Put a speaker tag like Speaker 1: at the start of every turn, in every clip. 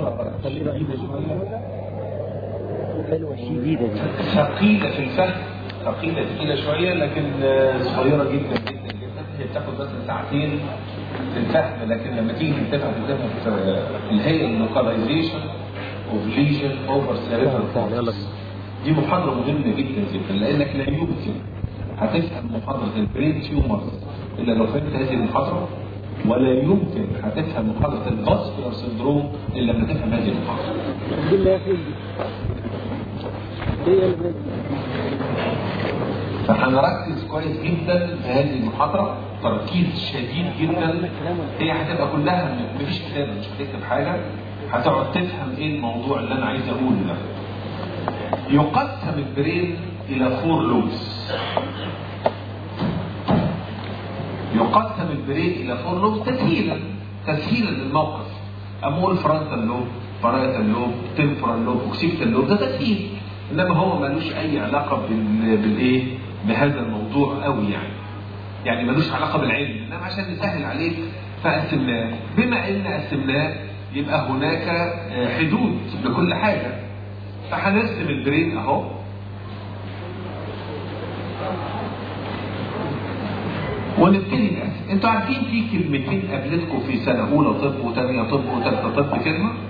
Speaker 1: ثقيلة في الفهم، ثقيلة تقيلة شوية، لكن صغيرة جدا جدا جدا. هي بتاخد مثلا ساعتين في الفهم، لكن لما تيجي تفهم في الهيئة اللوكاليزيشن اوف ليجن اوفر سيريبرال، دي محاضرة مهمة جدا جدا، لأنك لا يمكن هتفهم محاضرة البرين تيومرز إلا لو فهمت هذه المحاضرة، ولا يمكن هتفهم محاضرة الفاسكولار سندروم إلا لما تفهم هذه المحاضرة. فهنركز كويس جدا في هذه المحاضرة، تركيز شديد جدا. هي هتبقى كلها مفيش كتاب، مش هتكتب حاجة، هتقعد تفهم ايه الموضوع اللي انا عايز اقوله ده. يقسم البرين الى 4 لوبس. يقسم البرين الى 4 لوبس تسهيلا للموقف. امول فرونتال لوب، بارايتال لوب، تمبورال لوب، اوكسيبيتال لوب، ده تسهيل، انما هو ملوش اي علاقه بالايه، بهذا الموضوع قوي يعني ملوش علاقه بالعلم، انما عشان نسهل عليك فقسمناه. بما ان قسمناه يبقى هناك حدود لكل حاجه، فهنرسم البرين اهو. ونبتدي نقسم. انتوا عارفين في كلمتين قابلتكم في سنه اولى طب وثانيه طب وثالثه طب،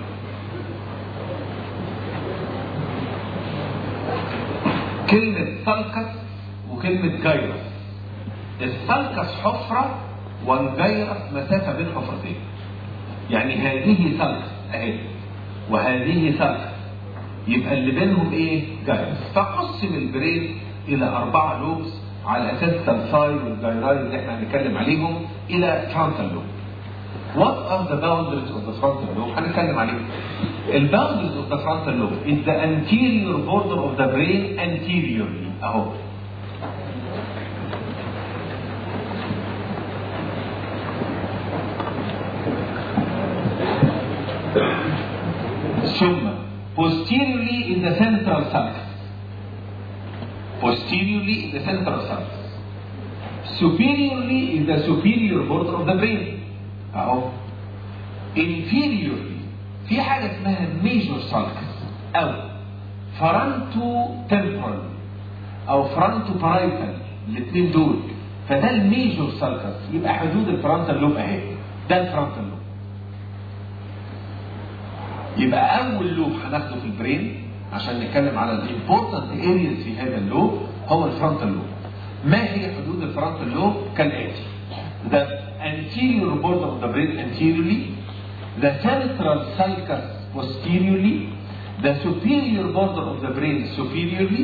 Speaker 1: كلمه سالكس وكلمه جايرس. السالكس حفره والجايرس مسافه بين حفرتين، يعني هذه سالكس اهي وهذه سالكس، يبقى اللي بينهم ايه؟ جايرس. فقسم البرين الى 4 لوبس على اساس السالساي والجايراي اللي احنا هنتكلم عليهم الى فرونتال لوب. What are the boundaries of the frontal lobe؟ هنتكلم عليهم. The boundaries of the frontal lobe is the anterior border of the brain anteriorly اهو. ثم posteriorly in the central sulcus. Posteriorly in the central sulcus. Superiorly in the superior border of the brain. اهو. Inferiorly في حاجة اسمها major sulcus أو frontotemporal أو frontoparietal، الاثنين دول. فده الميجور sulcus، يبقى حدود الفرونتال لوب اهي، ده الفرونتال لوب. يبقى أول لوب هناخده في البرين عشان نتكلم على الامبورتنت areas في هذا اللوب هو الفرونتال لوب. ما هي حدود الفرونتال لوب؟ كالآتي: the anterior border of the brain anteriorly, the central sulcus posteriorly, the superior border of the brain superiorly,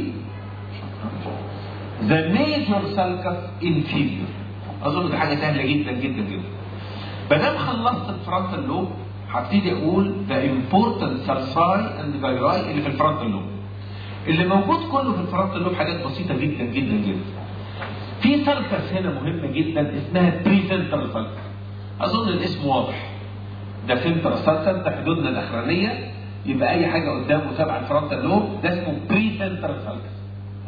Speaker 1: the major sulcus inferior. أظن دي حاجة سهلة جدا جدا جدا. بدل خلصت الفرونتال لوب هبتدي اقول the important sulci and gyri اللي في الفرونتال لوب. اللي موجود كله في الفرونتال لوب حاجات بسيطه جدا جدا جدا. في سلكس هنا مهمه جدا اسمها بريسنترال سلكس. اظن الاسم واضح. ده سنترال سلكس، ده حدودنا الاخرانيه، يبقى اي حاجه قدامه تبع الفرونتال لوب ده اسمه بريسنترال سلكس.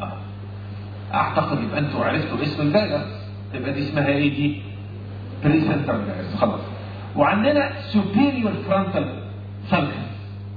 Speaker 1: اعتقد يبقى انتوا عرفتوا اسم الجايرس، تبقى دي اسمها ايه دي؟ بريسنترال جايرس. خلاص. وعندنا superior frontal sulcus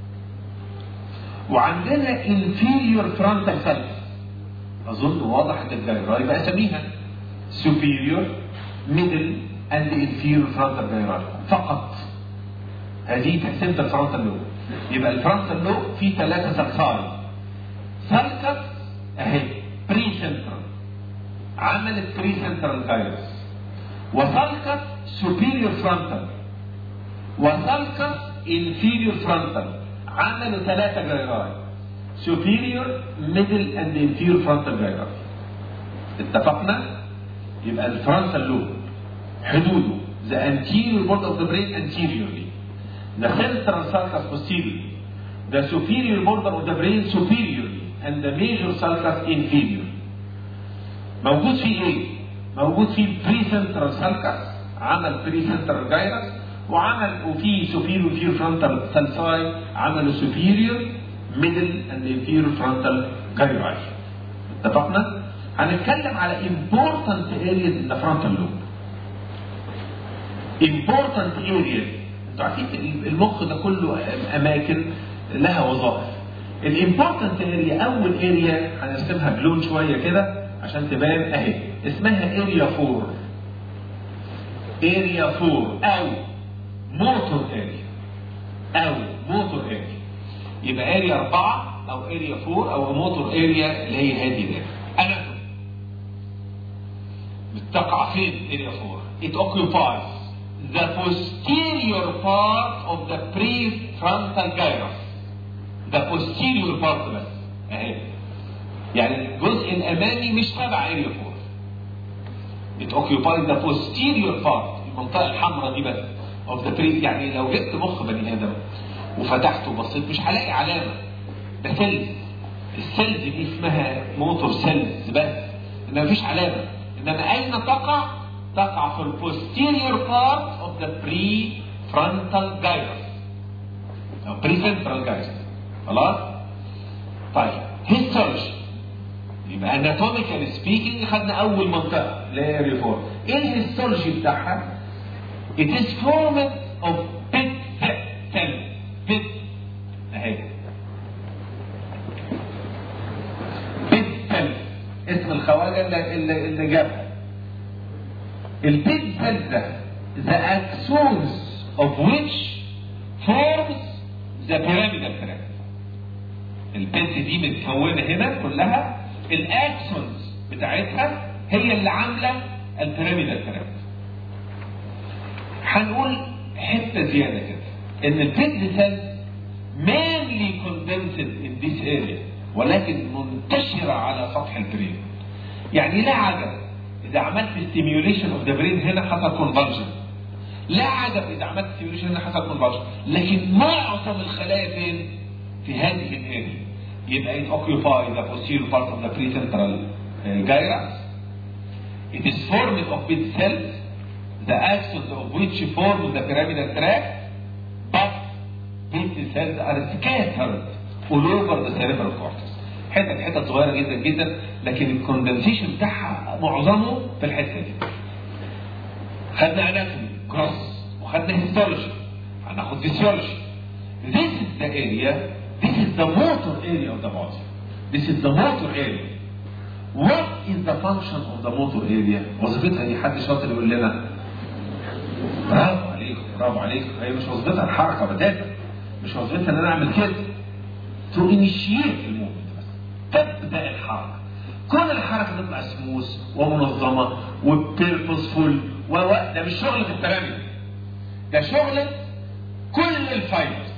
Speaker 1: وعندنا inferior frontal sulcus. أظن واضح إن الجايراي بقى أسميها superior middle and inferior frontal gyri فقط. هذه تقسيمة الفرونتال لوب. يبقى الفرونتال لوب فيه 3 سلسال. sulcus أهي بريسنترال عملت بريسنترال جايرس، وسلكس superior frontal، وسلكس inferior frontal عملوا 3 جايراي: superior middle and inferior frontal gyri. اتفقنا؟ يبقى الفرونتال لوب حدوده the anterior border of the brain anteriorly, the central sulcus posteriorly, the superior border of the brain superiorly, and the major sulcus inferior. موجود فيه ايه؟ موجود فيه بريسنترال sulcus عمل بريسنترال جايرس، وفي superior inferior frontal sulci عملوا superior middle and inferior frontal gyri. اتفقنا؟ هنتكلم على important areas in the frontal lobe. Important areas انتوا عارفين المخ ده كله اماكن لها وظائف. الامبورتنت اريا، اول اريا هنرسمها بلون شويه كده عشان تبان اهي، اسمها اريا 4. اريا 4 او موتور اريا، او موتور اريا. يبقى اريا 4 او اريا 4 او موتور اريا اللي هي هذه ده. انا بتقع فين اريا 4؟ It occupies the posterior part of the prefrontal gyrus. The posterior part بس اهي، يعني الجزء الامامي مش تبع اريا 4. It occupies the posterior part، المنطقه الحمراء دي بس of the pre. يعني لو جبت مخ بني ادم وفتحته وبصيت مش هلاقي علامه، ده سيلز. السيلز دي اسمها موتور سيلز بس، انما مفيش علامه. انما اين تقع؟ تقع في البوستيريور بارت اوف ذا بريفرونتال جايرس او بريسنترال جايرس. خلاص؟ طيب هيستولوجي، يبقى اناتوميكال سبيكينج خدنا اول منطقه اللي هي اريا 4. ايه الهيستولوجي بتاعها؟ It is formed of big cells. big اهي big cells، اسم الخواجه اللي جابها. البيج سيلز ده the axons of which forms the pyramidal tract. البيج دي متكونه هنا كلها، الاكسونز بتاعتها هي اللي عامله البيراميدال تراكت. هنقول حته زياده كده ان البيج سيلز mainly condensed in this area، ولكن منتشره على سطح البرين. يعني لا عجب اذا عملت stimulation of the brain هنا حصل convulsion، لا عجب اذا عملت stimulation هنا حصل convulsion، لكن معظم الخلايا فين؟ في هذه الاريا. يبقى it occupies the posterior part of the precentral gyrus. It is formed of big cells, the axons of which form the pyramidal tract, but big cells are scattered all over the cerebral cortex. حتت صغيره جدا جدا، لكن الكوندنسيشن بتاعها معظمه في الحته دي. خدنا اناتومي كروس وخدنا هيستولوجي، هناخد فيسيولوجي. This is the area, this is the motor area of the body. This is the motor area. What is the function of the motor area? وظيفتها ايه؟ حد شاطر يقول لنا. برافو عليكم برافو عليكم. هي مش وظيفتها الحركه بتاتا، مش وظيفتها ان انا اعمل كده. To initiate الموفمنت بس، تبدا الحركه. كل الحركه تطلع سموث ومنظمه وبيربوسفول ده مش شغل في البيراميد، ده شغل كل الفايبرز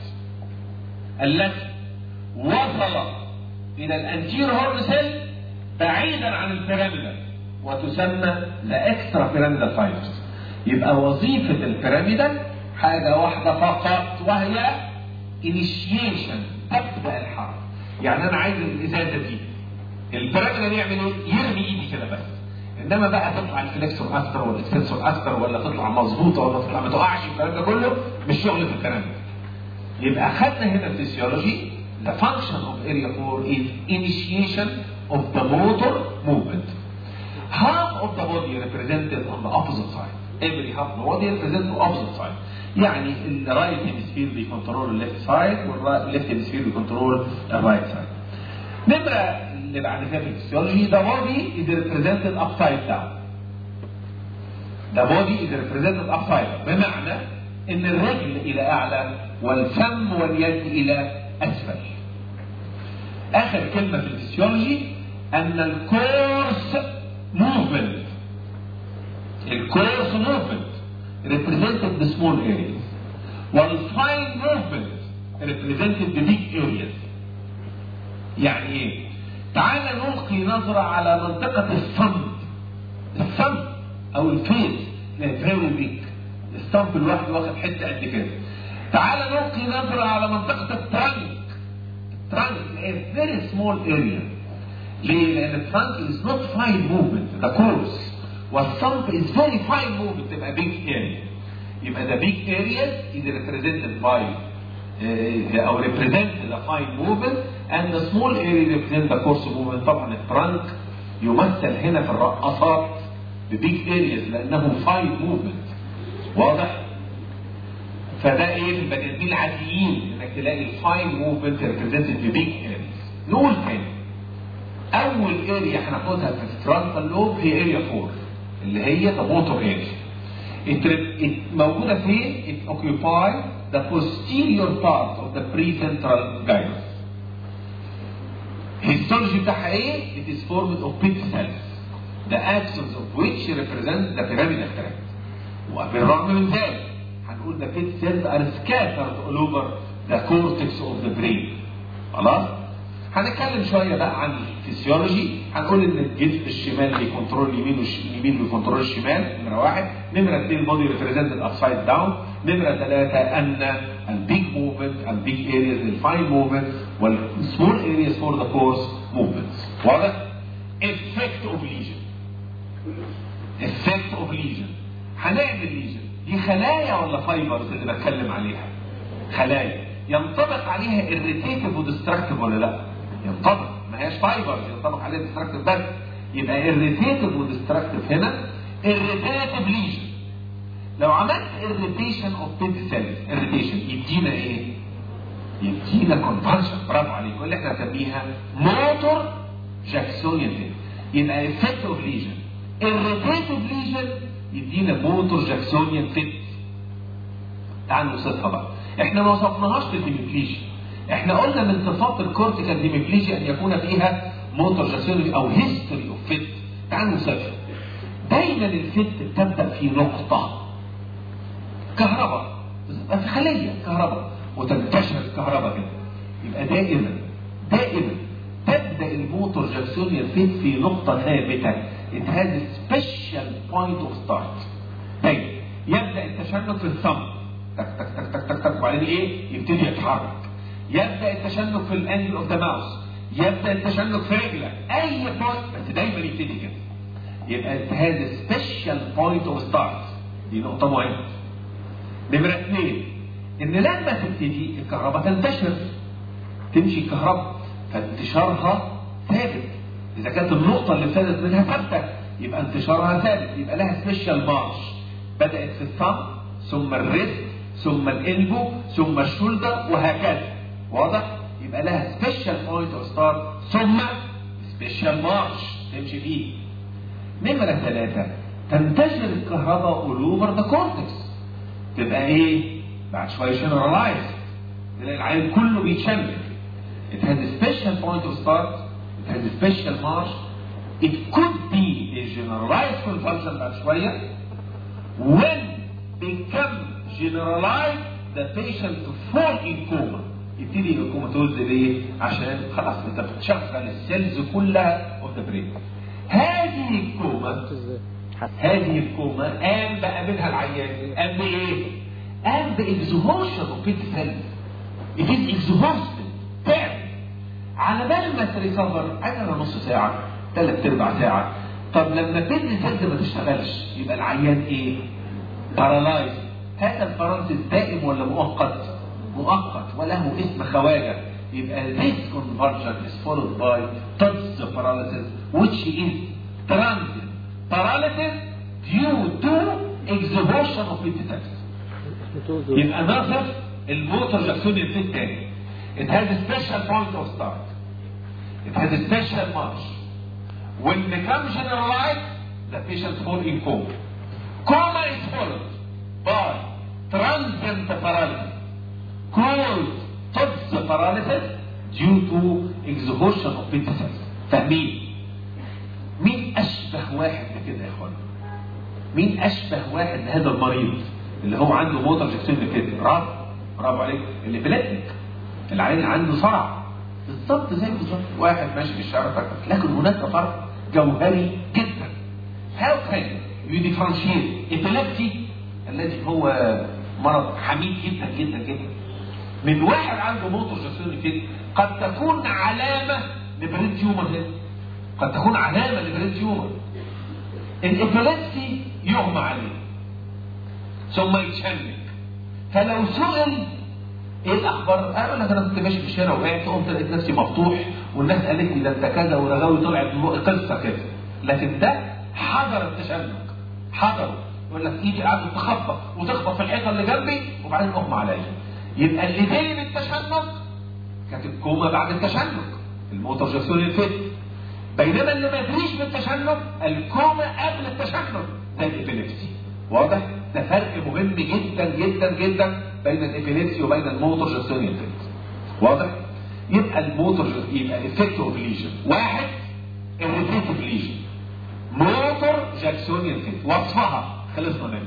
Speaker 1: التي وصلت الى الانتير هورن سيل بعيدا عن البيراميدال وتسمى ذا اكسترا بيراميدال فايبرز. يبقى وظيفه البيراميدال حاجه واحده فقط، وهي انيشيشن، تبدا الحركه. يعني انا عايز الازازه دي، البيراميدال يعمل ايه؟ يرمي ايدي كده بس. انما بقى تطلع الفليكسور اكتر والاكستنسور اكتر، ولا تطلع مظبوطه ولا تطلع ما تقعش، الكلام ده كله مش شغل في البيراميدال. يبقى خدنا هنا الفسيولوجي. The function of area 4 is initiation of the motor movement. Half of the body represented on the opposite side. Every half of the body represents the opposite side. يعني ال right hemisphere بيكنترول ال left side وال left hemisphere بيكنترول ال right side. نمرة اللي بعد كده في الفسيولوجي، the body is represented upside down. The body is represented upside down، بمعنى ان الرجل الى اعلى والفم واليد الى اسفل. اخر كلمه في الفسيولوجي ان الكورس موفمنت represented the small areas، والفاين موفمنت represented the big areas. يعني ايه؟ تعال نلقي نظره على منطقه الصمت او الفيس، فيري بيج. الصمت لوحده واخد حته قد كده. تعال نلقي نظره على منطقه الترانك is very small area. ليه؟ لأن الترانك is not fine movement، the course، والصمت is very fine movement، تبقى big area. يبقى the big areas is represented by أو represent the fine movement and the small area represent the coarse movement. طبعا الترانك يمثل هنا في الرقصات ب big areas لأنه fine movement. واضح؟ فده ايه في البني ادمين العاديين انك تلاقي الفاين موفمنت ريبريزنتد في بيج ارياز. نقول تاني اول اريا هناخدها في الفرونتال لوب هي اريا 4 اللي هي ذا موتور اريا. موجوده فين؟ it occupies the posterior part of the prefrontal gyrus. histology بتاعها ايه؟ it is formed of pit cells the axons of which represent the pyramidal tract. وبالرغم من ذلك هنقول the pit cells are scattered all over the cortex of the brain. خلاص؟ هنتكلم شويه بقى عن الفسيولوجي. هنقول ان الجسم الشمال بيكنترول اليمين واليمين بيكنترول الشمال، نمره واحد. نمره اثنين البودي ريبريزنتد ابسايد داون. نمره ثلاثه ان البيج موفمنت البيج ارياز الفاين موفمنت والسمول ارياز فور ذا كورس موفمنتس. واضح؟ افكت اوف ليجن. افكت اوف ليجن. هنعمل ليجن دي خلايا ولا فايبرز اللي بتكلم عليها؟ خلايا. ينطبق عليها irritative وديستراكتيف ولا لا؟ ينطبق، ما هياش فايبرز ينطبق عليها ديستراكتيف بس. يبقى irritative وديستراكتيف هنا irritative lesion. لو عملت irritation of pit cells irritation يدينا ايه؟ يدينا convulsion. برافو عليك. واللي احنا بنسميها موتور جاكسونيان فيت. يبقى effect of lesion irritative lesion يدينا موتور جاكسونيان فيت. تعالوا نوصفها بقى. احنا ما وصفناهاش في الهيميبليجيا. احنا قلنا من صفات الكورتيكال هيميبليجيا ان يكون فيها موتور جاكسونيان او هيستوري اوف فيت. تعالوا نوصفها. دايما الفيت بتبدا في نقطه كهرباء، في خليه كهرباء وتنتشر الكهرباء كده. يبقى دائما تبدا الموتور جاكسونيان فيت في نقطه ثابته. it has a special point of start. طيب يبدا التشنج في الثمب تك تك تك تك تك تك وبعدين ايه؟ يبتدي يتحرك. يبدا التشنج في الانجل اوف ذا ماوس. يبدا التشنج في رجلك اي بوينت بس دايما يبتدي كده. يبقى it has a special point of start. دي نقطه مهمه. نمره اثنين ان لما تبتدي الكهرباء تنتشر تمشي الكهرباء فانتشارها ثابت. اذا كانت النقطه اللي ابتدت منها ثابته يبقى انتشارها ثابت. يبقى لها سبيشال مارش. بدات في الثumb ثم الريست ثم الالبو ثم الشولدر وهكذا. واضح؟ يبقى لها سبيشال بوينت اوف ستارت ثم سبيشال مارش تمشي فيه. نمره ثلاثه تنتشر الكهرباء اول اوفر ذا كورتكس. تبقى ايه؟ بعد شويه جنرالايز. تلاقي العين كله بيتشنج. It has a special point of start. It has a special march. It could be a generalized convulsion بعد شويه. When become generalized the patient to fall in coma. يبتدي الكوماتوز ليه؟ عشان خلاص انت بتشغل السيلز كلها اوف ذا برين. هذه الكوما قام بقى منها العيان. قام بايه؟ قام باكزهوشن اوف بيت سيلز. It is exhausted. تعب. على بال ما تريكفر انا نص ساعه، ثلاث ارباع ساعه. طب لما بيت سيلز ما تشتغلش يبقى العيان ايه؟ بارالايز. هذا الباراليسيس دائم ولا مؤقت؟ مؤقت وله اسم خواجه. يبقى this conversion is followed by TODS paralysis which is transient paralysis due to exhaustion of pit cells. يبقى نصف الموتور جاكسونيان فيت تاني. It has a special point of start. It has a special march. When becomes generalized, the patient falls in coma. Coma is followed by transient paralysis called TODS paralysis due to exhaustion of pit cells. فاهمين؟ مين أشبه واحد بكده يا اخوانا؟ مين أشبه واحد لهذا المريض اللي هو عنده موتور جاكسونيان فيت؟ برافو عليك. اللي بلاتنك العين عنده صرع بالظبط زي بالظبط واحد ماشي في الشارع فقط. لكن هناك فرق جوهري جدا. How can you differentiate epilepsy الذي هو مرض حميد جدا جدا جدا من واحد عنده موتور جاكسونيان فيت؟ قد تكون علامة لبرين تيومر هنا. قد تكون علامة لبرين تيومر. الإبيليبسي يغمى عليه ثم يتشنج. فلو سئل ايه الاخبار؟ اقول لك انا كنت ماشي في الشارع وقعت قمت لقيت نفسي مفتوح والناس قالت لي ده انت كذا ورغاوي طلعت قصه كده. لكن ده حضر التشنج، حضره يقول لك ايدي قاعده تخبط وتخبط في الحيطه اللي جنبي وبعدين اغمى عليا. يبقى اللي جاي بالتشنج كانت الكوما بعد التشنج، الموتور جاكسونيان فيت. بينما اللي ما يدريش بالتشنج الكوما قبل التشنج ده الابيليبسي. واضح؟ ده فرق مهم جدا جدا جدا بين الابيليبسي وبين الموتور جاكسونيان فيت. واضح؟ يبقى الموتور يبقى افكت اوف ليجن واحد، الريفليكتيف ليجن، موتور جاكسونيان فيت. وصفها خلصنا منه.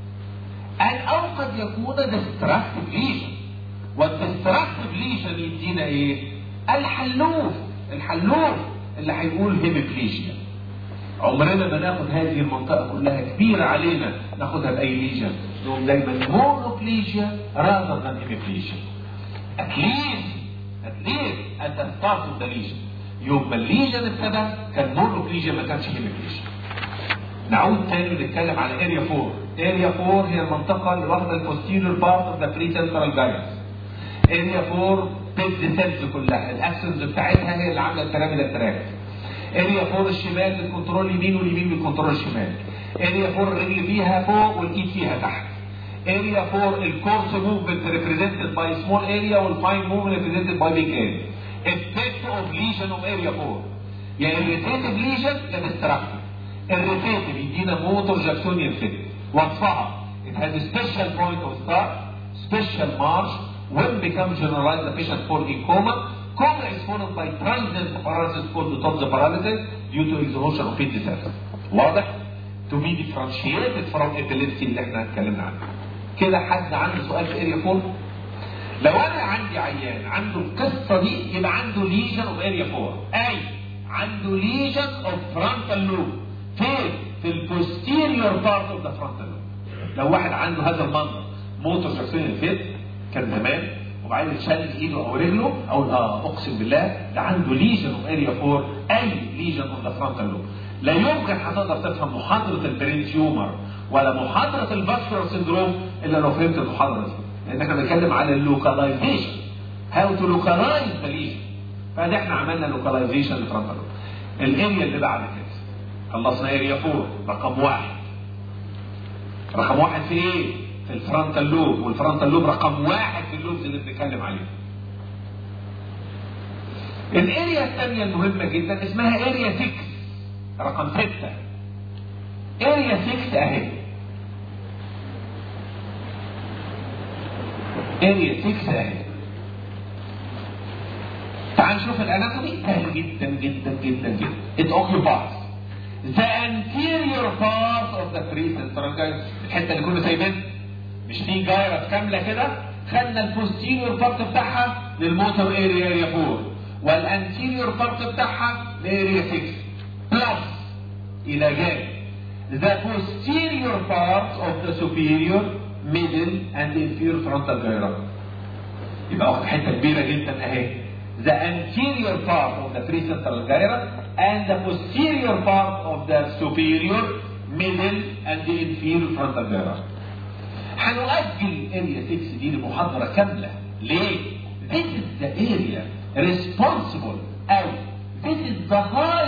Speaker 1: او قد يكون ديستراكتيف ليجن، والديستراكتيف ليجن يدينا ايه؟ الحلوف اللي هيقول هيميبليجيا. عمرنا ما ناخد هذه المنطقه كلها كبيره علينا ناخدها باي ليجن، نقول دايما مونوبليجيا rather than هيميبليجيا. at least at the start of the lesion. يوم ما الليجن ابتدى كان مونوبليجيا ما كانش هيميبليجيا. نعود تاني نتكلم على اريا 4. اريا 4 هي المنطقه اللي واخده البوستيريور بارت اوف ذا بريسنترال جاينس. اريا 4 بيد سيلز كلها، الاكسنز بتاعتها هي اللي عامله البيراميدال تراكت. اريا 4 الشمال بالكنترول اليمين واليمين بالكنترول الشمال. اريا 4 الرجل فيها فوق والايد فيها تحت. اريا 4 الكورس موفمنت ريبريزنتد باي سمول اريا والفاين موفمنت ريبريزنتد باي بيج اريا. افكت اوف ليجن اوف اريا 4 يا irritative ليجن يا ديستراكتيف. الريتيتيف يدينا موتور جاكسونيان فيت. وصفها it has a special point of start, special march. When becomes generalized, the patient falls in coma. Coma is followed by transient paralysis called total paralysis due to exhaustion of fetal cells. واضح؟ To be differentiated from epilepsy اللي احنا اتكلمنا عنه. كده حد عنده سؤال في اريا 4؟ لو انا عندي عيان عنده القصه دي يبقى عنده ليجن اوف اريا 4. اي عنده ليجن اوف فرونتال لوب. فين؟ في البوستيريور بارت اوف ذا فرونتال لوب. لو واحد عنده هذا المنظر موتور جاكسونيان فيت كان زمان وبعدين شال ايده او رجله او اقسم بالله ده عنده ليجن اوف اريا 4. اي ليجن اوف ذا فرونتال لوب. لا يمكن هتقدر تفهم محاضره البرين تيومر ولا محاضره الفاسكولار سندروم الا لو فهمت المحاضره دي، لان احنا بنتكلم على اللوكاليزيشن، هاو تو لوكالايز ذا ليجن. فده احنا عملنا لوكاليزيشن للفرونتال لوب. الاريا اللي بعد كده خلصنا اريا 4 رقم واحد. رقم واحد في ايه؟ في الفرونتال لوب، والفرونتال لوب رقم واحد في اللوبز اللي بنتكلم عليه. الاريا الثانيه المهمه جدا اسمها اريا 6 رقم 6. اريا 6 اهي. اريا 6 اهي. تعال نشوف الاناتومي سهل جدا جدا جدا جدا. It occupies the anterior part of the precentral gyrus. الحته اللي كنا سايبينها مش في جايرس كامله كده، خدنا البوستيريور بارت بتاعها للموتور اريا 4 والانتيريور بارت بتاعها لاريا 6 بلس الى جانب the posterior part of the superior middle and inferior frontal gyrus. يبقى واخد حته كبيره جدا اهي. The anterior part of the precentral gyrus and the posterior part of the superior middle and the inferior frontal gyrus. هنؤجل اريا 6 دي لمحاضره كامله. ليه؟ This is the area responsible او this is the high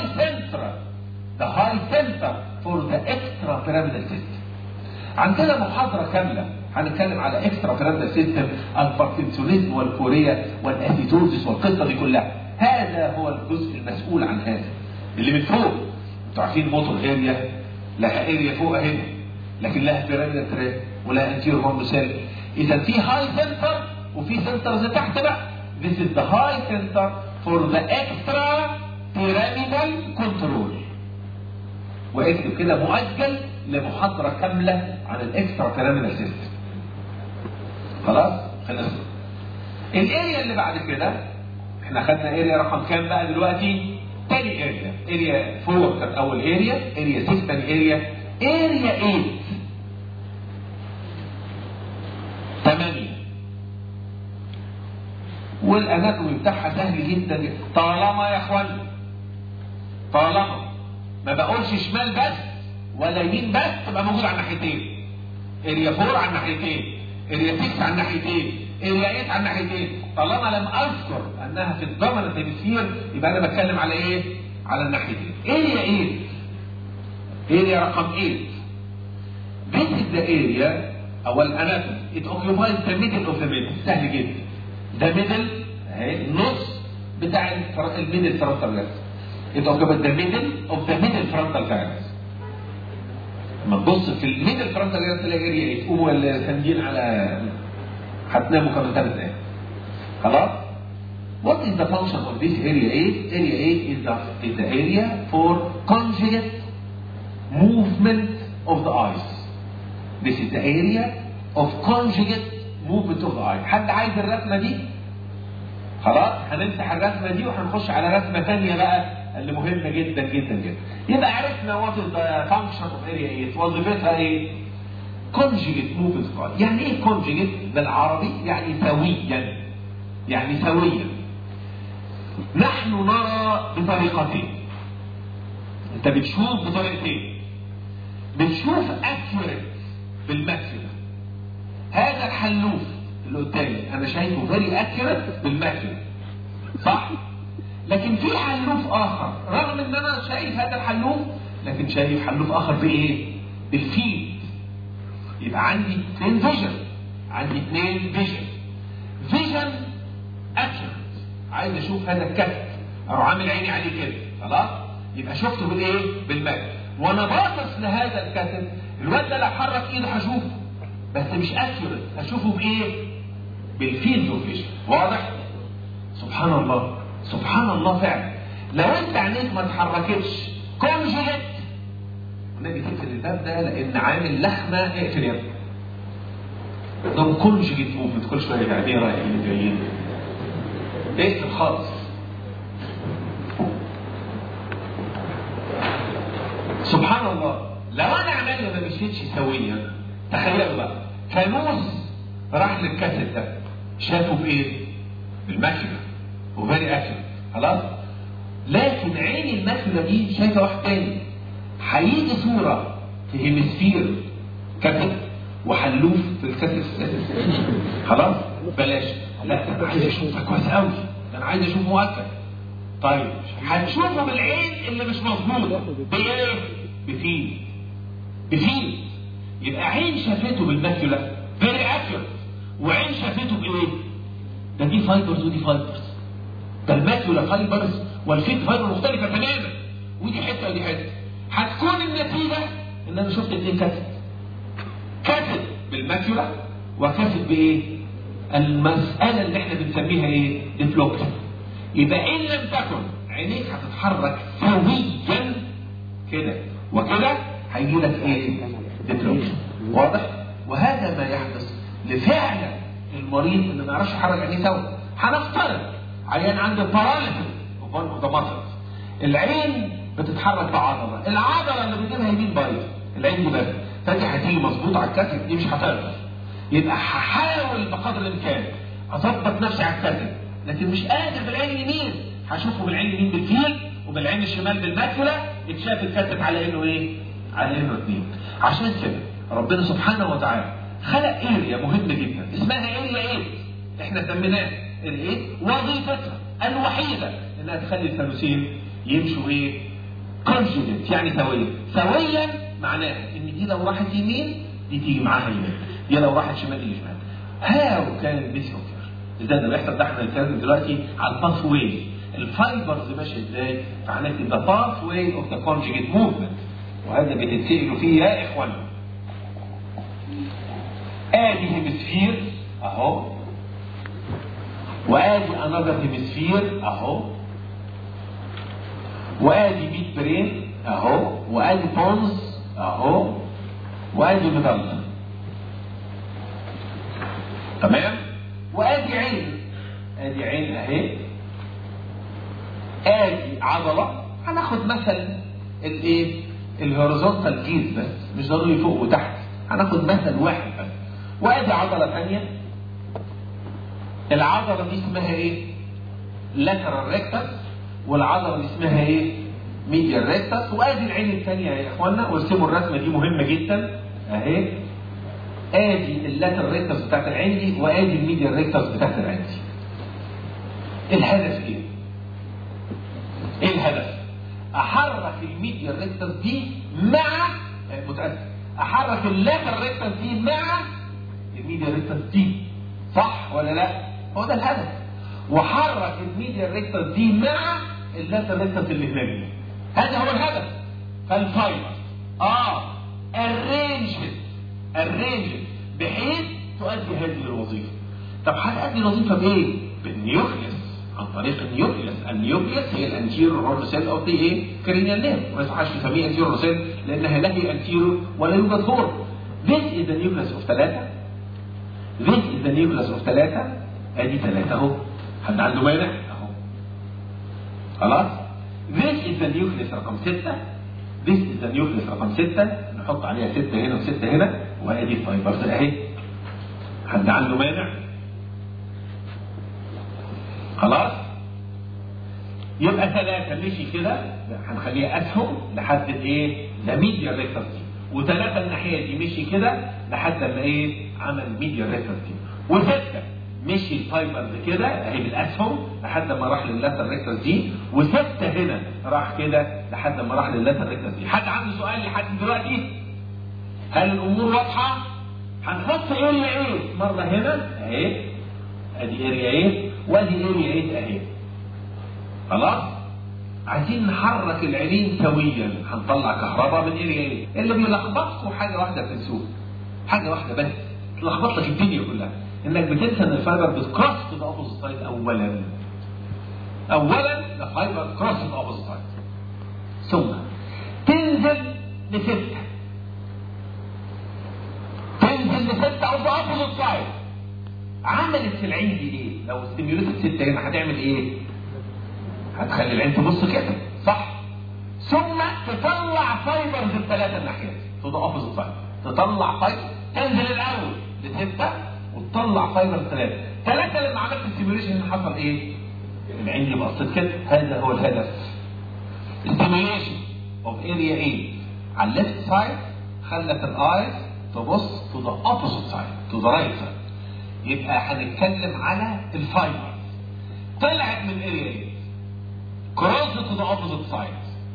Speaker 1: center for the extra pyramidal system. عندنا محاضره كامله هنتكلم على extra pyramidal system، الباركنسونيزم والكوريا والاسيتوزيس والقصه دي كلها. هذا هو الجزء المسؤول عن هذا اللي من فوق. انتوا عارفين موتور اريا لها اريا فوق اهي لكن لها pyramidal تراك ولا انتيريور هورن سيل. اذا في هاي سنتر وفي سنترز تحت بقى. This is the high center for the extra pyramidal control. واكتب كده مؤجل لمحاضره كامله عن الاكسترا بيراميدال سيستم. خلاص؟ خلصنا. الاريا اللي بعد كده احنا خدنا اريا رقم كام بقى دلوقتي؟ تاني اريا. اريا 4 كانت اول اريا 6 تاني اريا 8 والاناتومي بتاعها سهل جدا طالما يا اخوانا طالما ما بقولش شمال بس ولا يمين بس تبقى موجود على الناحيتين. اريا 4 على الناحيتين، اريا 6 على الناحيتين، اريا 8 على الناحيتين. طالما لم اذكر انها في الدومينانت هيمسفير يبقى انا بتكلم على ايه؟ على الناحيتين. اريا رقم 8 This is the area أو الأناتومي. It occupies the middle of the middle. سهل جدا. The middle أهي النص بتاع الميدل فرونتال جايرس. It occupies the middle of the middle frontal gyrus. لما تبص في الميدل فرونتال جايرس تلاقي اريا 8. قوموا الساندين على هتناموا كمان 3 دقايق. خلاص؟ What is the function of this area 8? Area 8 is the area for conjugate movement of the eyes. This is the area of conjugate movement of the eye. حد عايز الرسمة دي؟ خلاص؟ هنمسح الرسمة دي وهنخش على رسمة ثانية بقى اللي مهمة جدا جدا جدا. يبقى عرفنا what is the function of area 8. وظيفتها ايه؟ conjugate movement of the eye. يعني ايه conjugate بالعربي؟ يعني سويا. يعني سويا. نحن نرى بطريقتين. انت بتشوف بطريقتين. بتشوف accurate بالماكسيلا. هذا الحلوف اللي قدامي انا شايفه very accurate بالماكسيلا. صح؟ لكن في حلوف اخر رغم ان انا شايف هذا الحلوف لكن شايف حلوف اخر بايه؟ بالفيلد. يبقى عندي 2 فيجن. عندي 2 فيجن. فيجن accurate. عايز اشوف هذا الكتف اروح عامل عيني عليه كده. خلاص؟ يبقى شفته بالايه؟ بالماكسيلا. وانا باصص لهذا الكتف الواد ده لو حرك ايده هشوفه بس مش اكيوريت. هشوفه بايه؟ بالفيلد اوف فيجن. واضح؟ سبحان الله سبحان الله فعلا. لو انت عينيك ما اتحركتش كونجيت النبي تقفل الباب ده لان عامل لخمه. اقفل يا ابني. ده كونجيت موفمنت كل شويه يعني رايحين جايين. اقفل خالص. سبحان الله. لو انا عملي ما مشيتش سويا تخيلوا بقى فانوس راح للكاسيت ده شافه بايه؟ بالماكينه وفيري اكيوريت. خلاص؟ لكن عين الماكينه دي شايفه واحد تاني. هيجي صوره في هيمسفير كاسيت وحلوف في الكاسيت. خلاص؟ بلاش. لا انا عايز اشوفها كويس قوي. انا عايز اشوفه مؤكد. طيب هنشوفه بالعين اللي مش مظبوطه بايه؟ بفيل. بفيل. يبقى عين شافته بالماكيولا فيري اكيوريت وعين شافته بايه؟ ده دي فايبرز ودي فايبرز. ده الماكيولا فايبرز والفيد فايبر مختلفه تماما. ودي حته ودي حته. هتكون النتيجه ان انا شفت 2 كاسيت. كاسيت بالماكيولا وكاسيت بايه؟ المساله اللي احنا بنسميها ايه؟ ديفلوكشن. يبقى ان لم تكن عينيك هتتحرك سويا كده وكده هيجي لك ايه؟ ديفلوكشن. واضح؟ وهذا ما يحدث لفعلا المريض اللي ما يعرفش يحرك عينيه سوا. هنفترض عيان عنده باراليسيس اوف ذا ماسلز. العين بتتحرك بعضله. العضله اللي بتجيبها يمين بايظه. العين دي بس. فدي هتيجي مظبوطه على الكاسيت دي مش هتقدر. يبقى هحاول بقدر الامكان اظبط نفسي على الكاسيت لكن مش قادر بالعين اليمين. هشوفه بالعين اليمين بالفيل وبالعين الشمال بالماكيولا. اتشاف الكاسيت على انه ايه؟ على انه 2. عشان كده ربنا سبحانه وتعالى خلق اريا مهمه جدا اسمها اريا 8. احنا سميناها ال8. وظيفتها الوحيده انها تخلي الثالوثين يمشوا ايه؟ كونجوجيت يعني سويا. سويا معناها ان دي لو راحت يمين دي تيجي معاها يمين. دي لو راحت شمال تيجي شمال. هاو كان بيسيوكر. ازاي ده بيحصل؟ ده احنا بنتكلم دلوقتي على الباث واي. الفايبرز ماشيه ازاي؟ فعناك ذا باث واي اوف ذا كونجوجيت موفمنت. وهذا بتتسألوا فيه يا اخوان. ادي هيمسفير اهو وادي انذر هيمسفير اهو وادي بيت برين اهو وادي بونز اهو وادي مدلل. تمام؟ وادي عين. ادي عين اهي. ادي عضله. هناخد مثلا الايه؟ الهوريزونتال جيز بس مش ضروري فوق وتحت. هناخد مثل واحد بس. وادي عضله ثانيه. العضله دي اسمها ايه؟ لاترال ريكتس. والعضله دي اسمها ايه؟ ميديال ريكتس. وادي العين الثانيه يا اخوانا. وارسموا الرسمه دي مهمه جدا اهي. ادي اللاترال ريكتس بتاعت العين دي وادي الميديال ريكتس بتاعت العين دي. الهدف ايه؟ ايه الهدف؟ احرك الميديال ريكتس دي مع متأسف احرك اللاتر ريكتس دي مع الميديال ريكتس دي، صح ولا لا؟ هو ده الهدف. وحرك الميديال ريكتس دي مع اللاتر ريكتس اللي هناك، هذا هو الهدف. فالفايبر arranged بحيث تؤدي هذه الوظيفه. طب هتؤدي الوظيفه بايه؟ بالنيوكليس، عن طريق النيوكليس هي الانتيرور هورن سيل اوف ذا كرينيال نيرف، ما يصحش نسميها انتيرور سيل لانها لا هي انتيرور ولا يوجد هورن. This is the nucleus of 3. This is the nucleus of 3. ادي 3 اهو. حد عنده مانع؟ اهو. خلاص؟ This is the nucleus رقم 6. This is the nucleus رقم 6. نحط عليها 6 هنا و6 هنا، وادي الفايبرز اهي. حد عنده مانع؟ خلاص؟ يبقى 3 مشي كده، هنخليها اسهم لحد الايه؟ الميديال ريكتس دي، و3 الناحيه دي مشي كده لحد ما ايه؟ عمل ميديال ريكتس دي، و6 مشي الفايبرز كده اهي بالاسهم لحد ما راح لللاتر ريكتس دي، و6 هنا راح كده لحد ما راح لللاتر ريكتس دي. حد عنده سؤال لحد دلوقتي؟ هل الامور واضحه؟ هنحط اريا ايه؟ مره هنا اهي، ادي اريا ايه، وادي اريا ايه اهي. خلاص؟ عايزين نحرك العينين سويا، هنطلع كهرباء من اريا ايه. اللي بيلخبطكم حاجه واحده بتنسوها، حاجه واحده بس تلخبط لك الدنيا كلها، انك بتنسى ان الفايبر بتكروس تو ذا اوبوزيت سايد. اولا ذا فايبر كروس تو ذا اوبوزيت سايد، ثم تنزل لستة، تنزل لستة او ذا اوبوزيت سايد. عملت في العين دي ايه؟ لو استيميوليتد 6 هنا هتعمل ايه؟ هتخلي العين تبص كده، صح؟ ثم تطلع فايبرز ال3 الناحيات تو ذا اوبوزيت سايد، تطلع فايبر، تنزل الاول ل6 وتطلع فايبر 3 لما عملت السيميوليشن حصل ايه؟ العين دي بصت كده، هذا هو الهدف. السيميوليشن اوف اريا 8 على الليفت سايد خلت الايز تبص تو ذا اوبوزيت سايد، تو ذا رايت سايد. يبقى هنتكلم على الفايبر طلعت من اريا 8 كروس تو ذا اوبوزيت سايد،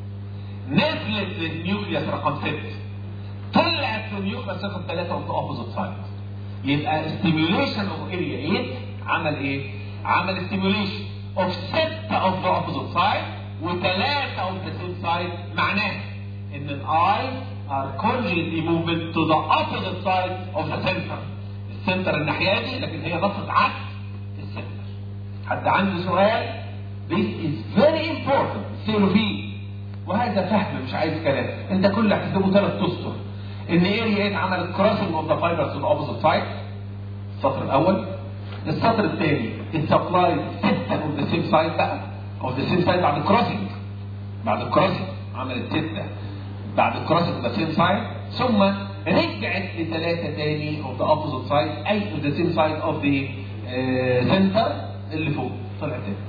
Speaker 1: نزلت للنيوكليوس رقم 6، طلعت للنيوكليوس رقم 3 اوف ذا اوبوزيت سايد. يبقى stimulation of area 8 عمل ايه؟ عمل stimulation of 6 of the opposite side و3 of the same side. معناه ان ال eyes are conjugate movement to the opposite side of the center. السنتر الناحية دي لكن هي بصت عكس السنتر. حد عنده سؤال؟ This is very important. سيروا فيه. وهذا فهم مش عايز كلام. انت كل اللي هتكتبه 3 اسطر. ان اريا 8 عملت كروسنج اوف ذا فايبرز تو ذا اوبوزيت سايد. السطر الاول. السطر الثاني السبلاي 6 اوف ذا سيم سايد بقى، اوف ذا سيم سايد بعد الكروسنج. بعد الكروسنج عملت 6 بعد الكروسنج اوف ذا سيم سايد، ثم رجعت ل3 تاني اوف ذا اوبوزيت سايد، اي اوف ذا سيم سايد اوف ذا سنتر اللي فوق، طلعت تاني.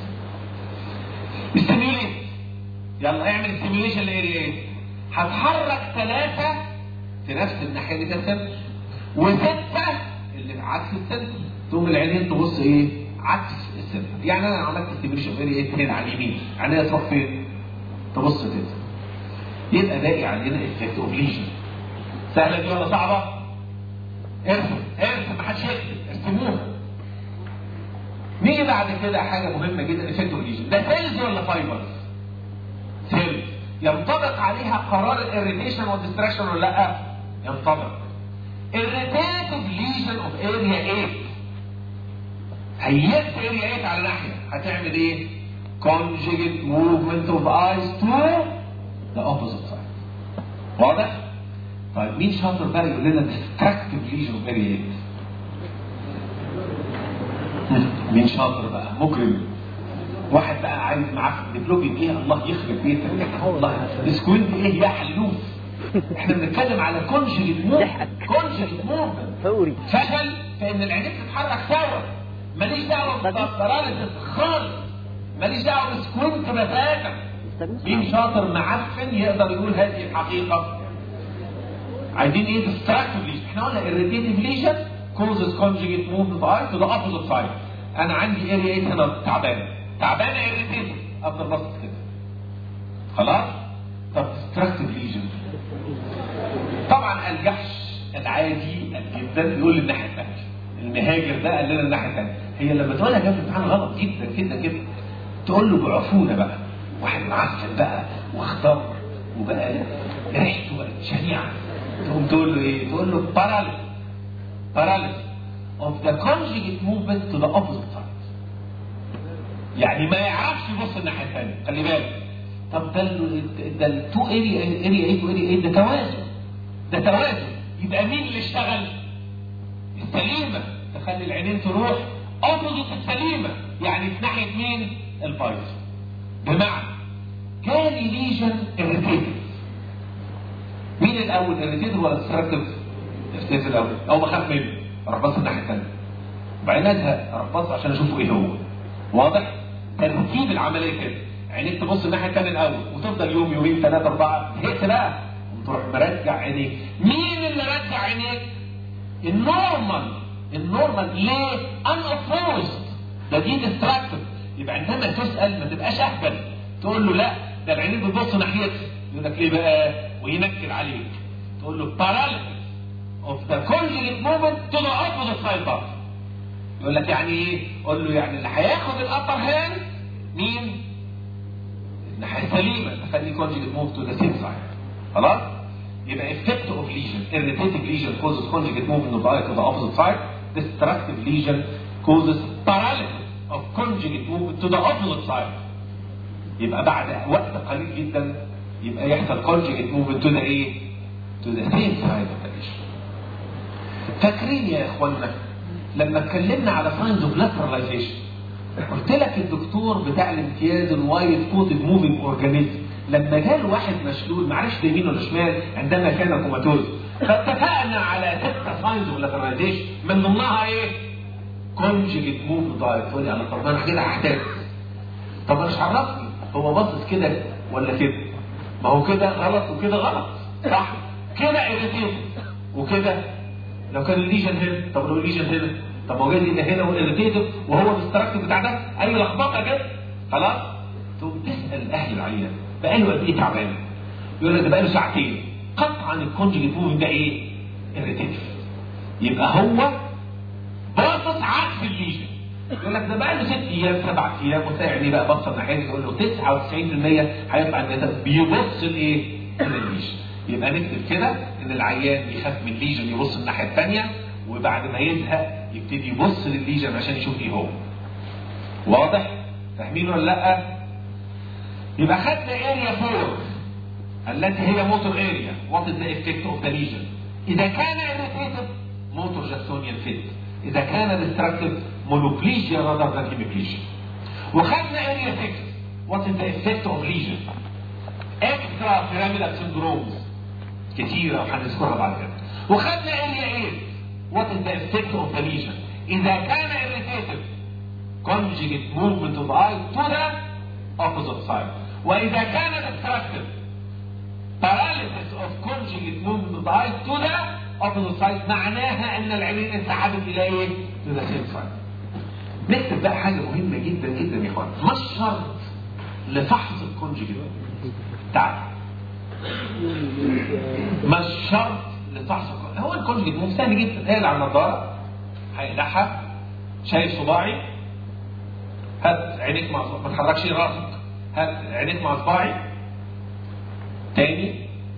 Speaker 1: استيميوليت. يلا اعمل استيميوليشن لاريا 8. هتحرك 3 في نفس الناحيه دي تنسب، و6 اللي عكس السنتر، تقوم العينين تبص ايه؟ عكس السنتر. يعني انا عملت استيميوليشن اريا 8 هنا على اليمين، عينيا تروح فين؟ تبص كده. يبقى باقي علينا افكت اوف ليجن. سهله دي ولا صعبه؟ ارسم محدش يكتب، ارسموها. نيجي بعد كده حاجه مهمه جدا، افكت اوف ليجن. ده سيلز ولا فايبرز؟ سيلز. ينطبق عليها قرار الاريتيشن والديستراكشن ولا لا؟ ينطبق. irritative lesion of area 8. هيجت area 8 على ناحيه، هتعمل ايه؟ conjugate movement of eyes to the opposite side. واضح؟ طيب مين شاطر بقى يقول لنا destructive lesion of area 8؟ مين شاطر بقى؟ مجرم. واحد بقى عايز معاه دبلومي ايه؟ الله يخرب بيتك. الله سكوينت ايه يا حلوف؟ احنا بنتكلم على كونجكت موفمنت. كونجكت موفمنت فوري. فشل فان العينين تتحرك سوا. ماليش دعوه بالباراليسيس خالص. ماليش دعوه بسكوينت بتاتا. مين شاطر معفن يقدر يقول هذه الحقيقه؟ عايزين ايه؟ ديستراكتيف ليجن. احنا قلنا irritative lesion causes conjugate movement of eye to the opposite side. انا عندي اريا 8 هنا تعبانه irritative، افضل بص كده. خلاص؟ طب destructive lesion طبعا الجحش العادي جدا يقول الناحيه الثانيه، المهاجر ده قال لنا الناحيه الثانيه. هي لما تقولها جنب الامتحان غلط جدا كده كده، تقول له بعفونه بقى، واحد معفن بقى واخضر وبقى ريحته بقت شنيعه، تقوم تقول له ايه؟ تقول له paralysis of the conjugate movement to the opposite side. يعني ما يعرفش يبص الناحيه الثانيه، خلي بالك. طب ده التو اريا 8 واريا 8 ده توازن، ده توازن. يبقى مين اللي اشتغل؟ السليمه، تخلي العينين تروح اوبوزيت السليمه، يعني في ناحيه مين؟ البايظ. بمعنى جالي ليجن اريتيتيف. مين الاول، اريتيتيف ولا ديستراكتيف؟ اريتيتيف الاول. اول ما اخاف منه اروح بص الناحيه الثانيه، وبعدين ازهق اروح بص عشان اشوفه ايه هو. واضح؟ ترتيب العمليه كده، عينيك تبص الناحيه الثانيه الاول وتفضل يوم يومين ثلاثه اربعه، زهقت بقى وتروح مرجع عينيك. مين اللي رجع عينيك؟ النورمال ليه؟ unopposed، ده دي ديستراكتيف. يبقى عندما تسال ما تبقاش اهبل تقول له لا ده العينين بتبص ناحيتك، يقول لك ليه بقى؟ وينكد عليك. تقول له paralysis of the conjugate movement to the opposite side part. يقول لك يعني ايه؟ قول له يعني اللي هياخد الابر هاند مين؟ الناحيه السليمه، تخلي conjugate move to the same side. خلاص؟ يبقى effect of lesion، irritative lesion causes conjugate movement of the eye to the opposite side. Destructive lesion causes paralysis of conjugate movement to the opposite side. يبقى بعد وقت قليل جدا يبقى يحصل conjugate movement to the ايه؟ to the same side of the lesion. فاكرين يا اخوانا لما اتكلمنا على signs of lateralization قلت لك الدكتور بتاع الامتياز الوايت كوتد موفينج اورجانيزم لما جاله واحد مشلول معرفش ده يمين ولا شمال عندما كان كوماتوز، فاتفقنا على 6 signs of lateralization من ضمنها ايه؟ conjugate movement diet. تقول لي انا طب انا كده هحتاج، طب انا مش عرفني هو باصص كده ولا كده؟ ما هو كده غلط وكده غلط، صح؟ كده irritative وكده لو كان الليجن هنا، طب لو الليجن هنا، طب ما هو جاي ده هنا والاريتيتيف وهو الاستراكتيف بتاع ده، اي لخبطه كده. خلاص؟ تقوم تسال اهل العيان بقاله قد ايه تعبان؟ يقول لك ده بقاله ساعتين. قطعا الكونجكت موفينج ده ايه؟ اريتيتيف. يبقى هو باصص عكس الليجن. يقول لك ده بقاله 6 ايام 7 ايام وتلاقي بقى بص ناحيه، يقول له 99% هيطلع ان بيبص لايه؟ للليجن. يبقى نكتب كده ان العيان يخاف من الليجن يبص الناحيه الثانيه، وبعد ما يزهق يبتدي يبص للليجن عشان يشوف ايه هو. واضح؟ فاهمين ولا لا؟ يبقى خدنا اريا 4 التي هي موتور اريا. وات از ذا افكت اوف ذا ليجن؟ اذا كان اريتيتيف موتور جاكسونيان فيت، اذا كان ديستراكتيف مونوبليجيا رادر ذان هيميبليجيا. وخدنا اريا 6 وات از ذا افكت اوف ليجن؟ اكسترا بيراميدال سندرومز كتيره وهنذكرها بعد كده. وخدنا اريا 8 وات از ذا افكت اوف ذا ليجن؟ اذا كان irritative conjugate movement of the eye to the opposite side. واذا كان destructive paralysis of conjugate movement of the eye to the opposite side، معناها ان العينين انسحبت الى ايه؟ to the same side. نكتب بقى حاجه مهمه جدا جدا يا اخوان، ما الشرط لفحص الكونجكت تعال؟ ما الشرط لفحص الكونجكت؟ هو الكونجكت مو سهل جدا. هي على النظاره هيقلعها، شايف صباعي؟ هات عينيك مع صباعي، ما تحركش راسك، هات عينيك مع صباعي تاني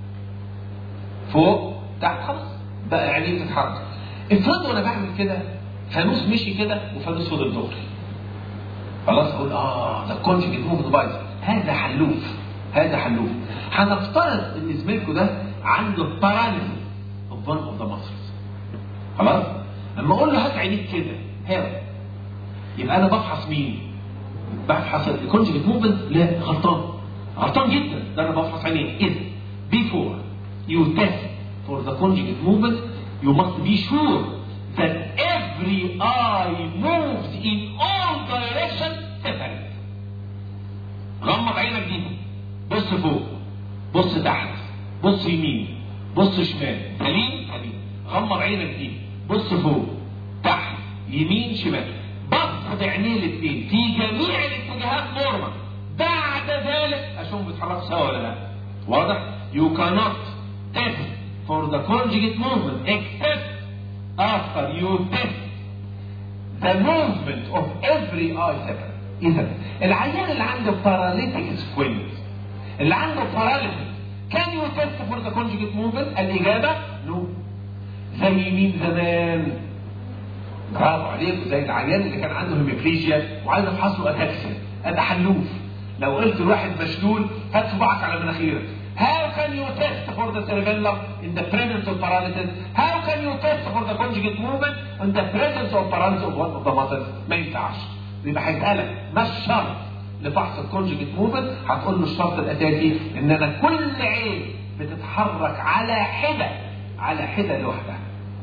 Speaker 1: فوق تحت، خلاص بقى عينيك تتحرك. افرض وانا بعمل كده فانوس مشي كده وفانوس فضل دغري، خلاص اقول ده الكونجكت موفمنت بايظ، هذا حلوف، هذا حلوف. هنفترض ان زميلكم ده عنده باراليسيس اوف ون اوف ذا ماسلز، خلاص؟ لما اقول له هات عينيك كده هنا، يبقى انا بفحص مين؟ بفحص الكونجكت موفمنت. لا، غلطان جدا. ده انا بفحص عينيك. اذا before you test for the conjugate movement you must be sure that every eye moves in all directions separate. غمض عينك دي، بص فوق، بص تحت، بص يمين، بص شمال، سليم. غمض عينك دي، بص فوق تحت يمين شمال، بص بعينيه الاثنين في جميع الاتجاهات نورمال. بعد ذلك اشوفهم بيتحركوا سوا ولا لا. واضح؟ You cannot test for the conjugate movement except after you test the movement of every eye separate. إذا العيان اللي عنده paralytic squint، اللي عنده paralysis، can you test for the conjugate movement؟ الإجابة no. زي مين زمان؟ برافو عليك، زي العيان اللي كان عنده هيميبليجيا وعايز افحص له اتاكسيا، ابقى حلوف. لو قلت لواحد مشلول هات صباعك على مناخيرك. How can you test for the cerebellum in the presence of paralysis? How can you test for the conjugate movement in the presence of paralysis of one of the muscles؟ ما ينفعش. يبقى هيسألك ما الشرط لفحص الكونجكت موفمنت؟ هتقول له الشرط الاساسي ان انا كل عين بتتحرك على حده لوحدها.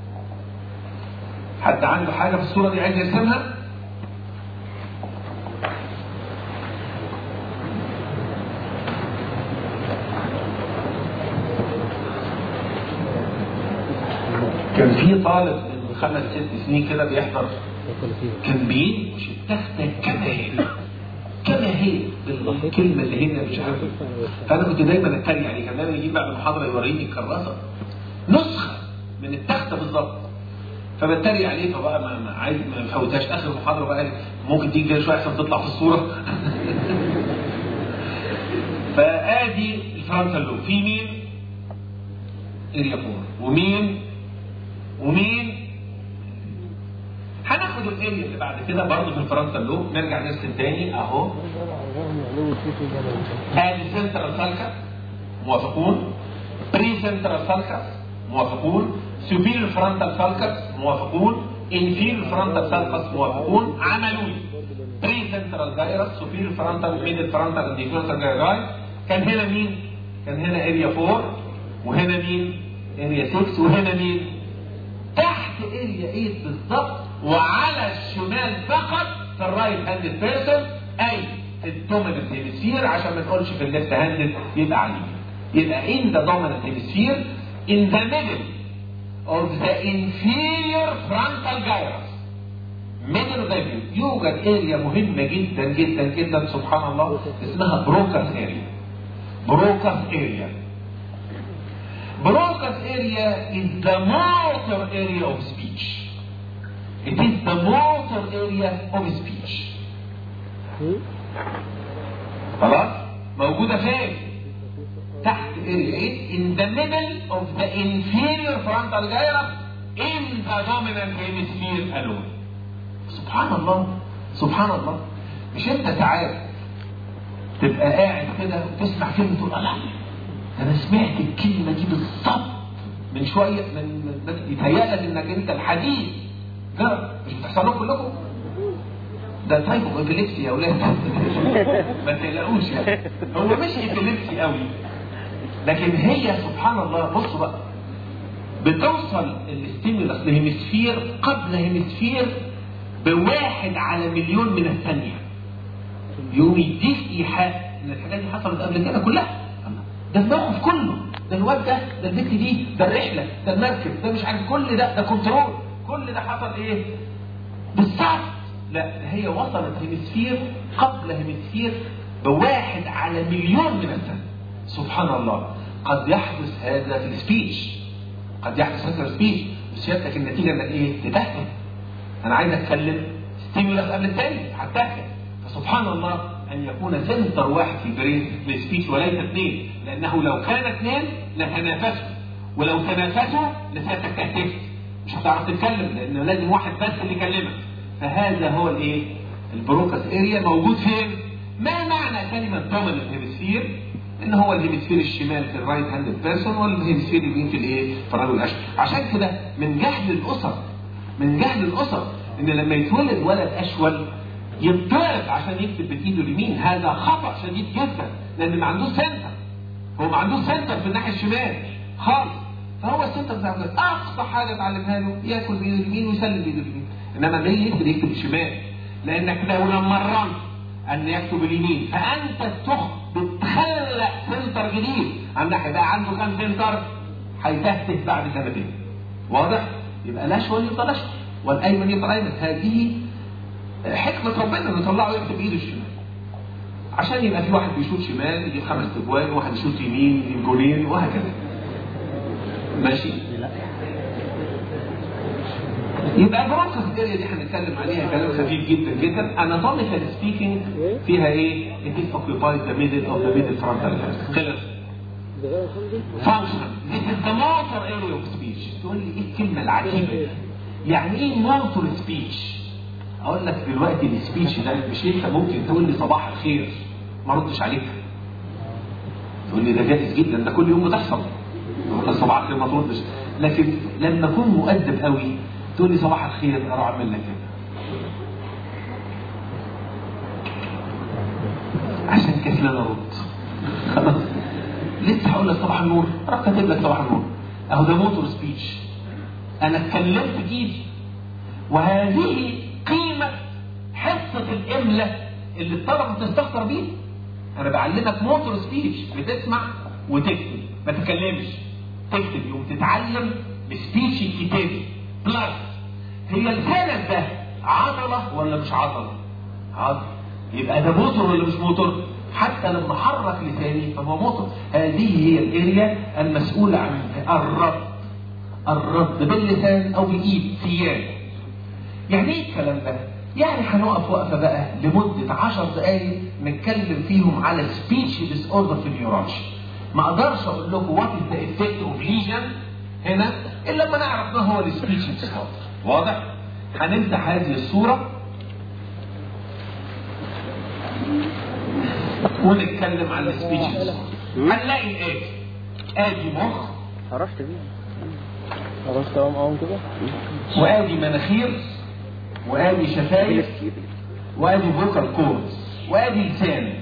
Speaker 1: حد عنده حاجه في الصوره دي عايز يرسمها؟ كان في طالب من 5-6 سنين كده بيحضر، كان بينقش التخته كما هي بالكلمه اللي هنا مش عارف. فانا كنت دايما اتريق عليه، كان دايما يجيب بعد المحاضره يوريني الكراسه نسخه من التخته بالظبط، فبتريق عليه. فبقى ما عايز ما نفوتهاش اخر المحاضره، بقى ممكن تيجي كده شويه عشان تطلع في الصوره. فادي الفرونتال لوب في مين؟ اريا 4 ومين هناخد الاريا اللي بعد كده برضه في الفرونتال لوب. نرجع نرسم تاني اهو. ادي سنترال سالكس موافقون، بري سنترال سالكس موافقون، سوبيريور فرونتال سالكس موافقون، انفيريور فرونتال سالكس موافقون. عملوا لي بري سنترال جايرس، سوبيريور فرونتال، ميدل فرونتال، انديفيرنتال جايراي. كان هنا مين؟ كان هنا اريا 4، وهنا مين؟ اريا 6، وهنا مين؟ تحت اريا 8 بالظبط، وعلى الشمال فقط في الرايت هاند بيرسون، اي الدوميننت هيمسفير، عشان ما نقولش في الليفت هاند يبقى عليه. يبقى in the dominant hemisphere in the middle of the inferior frontal gyrus middle of the view يوجد اريا مهمة جدا جدا جدا سبحان الله اسمها بروكاس اريا. بروكاس اريا is the motor area of speech. It is the motor area of speech. خلاص؟ موجودة فين؟ تحت area 8 in the middle of the inferior frontal gyrus in the dominant hemisphere alone. سبحان الله. مش انت ساعات تبقى قاعد كده وتسمع كلمة تقول الله انا سمعت الكلمة دي بالظبط من شوية، من يتهيألك انك انت الحديث ده مش بتحصل لكم كلكم؟ ده تايب اوف ابيليبسي يا اولاد. ما تقلقوش يعني، هو مش ابيليبسي قوي، لكن هي سبحان الله. بصوا بقى، بتوصل الاستيمولس لهيمسفير قبل هيمسفير ب1 على مليون من الثانية. يقوم يديك ايحاء ان الحاجات دي حصلت قبل كده كلها. ده الموقف كله، ده الواد ده البنت دي، ده الرحلة، ده المركب، ده مش عارف، كل ده كنترول، كل ده حصل ايه؟ بالظبط. لا، هي وصلت هيمسفير قبل هيمسفير ب1 على مليون من الثانية. سبحان الله. قد يحدث هذا في السبيتش، وسيادتك النتيجة انك ايه؟ تتهته. انا عايز اتكلم ستيمولس قبل الثاني هتتهته. فسبحان الله ان يكون سنتر واحد في البرين للسبيتش وليس 2، لانه لو كان 2 لتنافسوا، ولو تنافسوا لسيادتك تهتفت، مش هتعرف تتكلم، لانه لازم واحد بس اللي يكلمك. فهذا هو الايه؟ البروكاس اريا. موجود فين؟ ما معنى كلمة دوميننت هيمسفير؟ ان هو الهيمسفير الشمال في الرايت هاند بيرسون، والهيمسفير اليمين في الايه؟ في الرجل الاشقر. عشان كده من جهل الاسر ان لما يتولد ولد اشول يضطرب عشان يكتب بايده اليمين. هذا خطأ شديد جدا، لان ما عندوش سنتر. هو ما عندوش سنتر في الناحية الشمال خالص. فهو السنتر بتاعه اقصى حاجة تعلمها له ياكل بايده اليمين ويسلم بايده اليمين، انما ما يقدر يكتب الشمال. لانك لو مرنت ان يكتب اليمين فانت بتخلق سنتر جديد. عندك هيبقى عنده كام سنتر؟ هيتهته بعد 2 سنين. واضح؟ يبقى الاشول يفضل اشول والايمن يفضل ايمن. هذه حكمة ربنا انه يطلعه يكتب بايده الشمال، عشان يبقى في واحد بيشوط شمال يجيب 5 اجوال، وواحد يشوط يمين يجيب جولين، وهكذا. ماشي؟ يبقى برونكس اريا دي هنتكلم عليها كلام خفيف جدا جدا. اناتوميكال سبيكينج فيها ايه؟ It is occupied the middle of the middle frontal hemisphere. خلص. Function. This is the motor area of speech. تقول لي ايه الكلمة العجيبة دي؟ يعني ايه موتور سبيتش؟ اقول لك دلوقتي السبيتش ده مش انت ممكن تقول لي صباح الخير ما ردش عليك. تقول لي ده جائز جدا، ده كل يوم بتحصل. تقول لي صباح الخير ما تردش، لكن لما اكون مؤدب قوي تقول لي صباح الخير اروح اعمل لك كده عشان كسلان ارد. خلاص لسه هقول لك صباح النور اروح كاتب لك صباح النور. اهو ده موتور سبيتش. انا اتكلمت بايدي. وهذه قيمه حصه الاملاء اللي الطلبه بتستخسر بيه. انا بعلمك موتور سبيتش، بتسمع وتكتب، ما تتكلمش، تكتب يوم تتعلم سبيتش الكتابي. بلس هي لسانك ده عضله ولا مش عضله؟ عضله. يبقى ده موتور ولا مش موتور؟ حتى لما حرك لساني فهو موتور. هذه هي الاريا المسؤوله عن الرد باللسان او بالايد سيان. يعني ايه الكلام ده؟ يعني هنقف وقفه بقى لمده 10 دقائق نتكلم فيهم على سبيتش ديس اوردر في النيورولوجي. ما اقدرش اقول لكم وات از ذا افكت اوف ليجن هنا الا لما نعرف ما هو السبيتش ديس اوردر. واضح؟ هنمسح هذه الصوره ونتكلم عن السبيتش ديس اوردر. هنلاقي ادي مخ،
Speaker 2: عرفت بيه عرفت اهو كده،
Speaker 1: وادي مناخير، وادي شفايف، وادي فوكال كوردز، وادي لسان،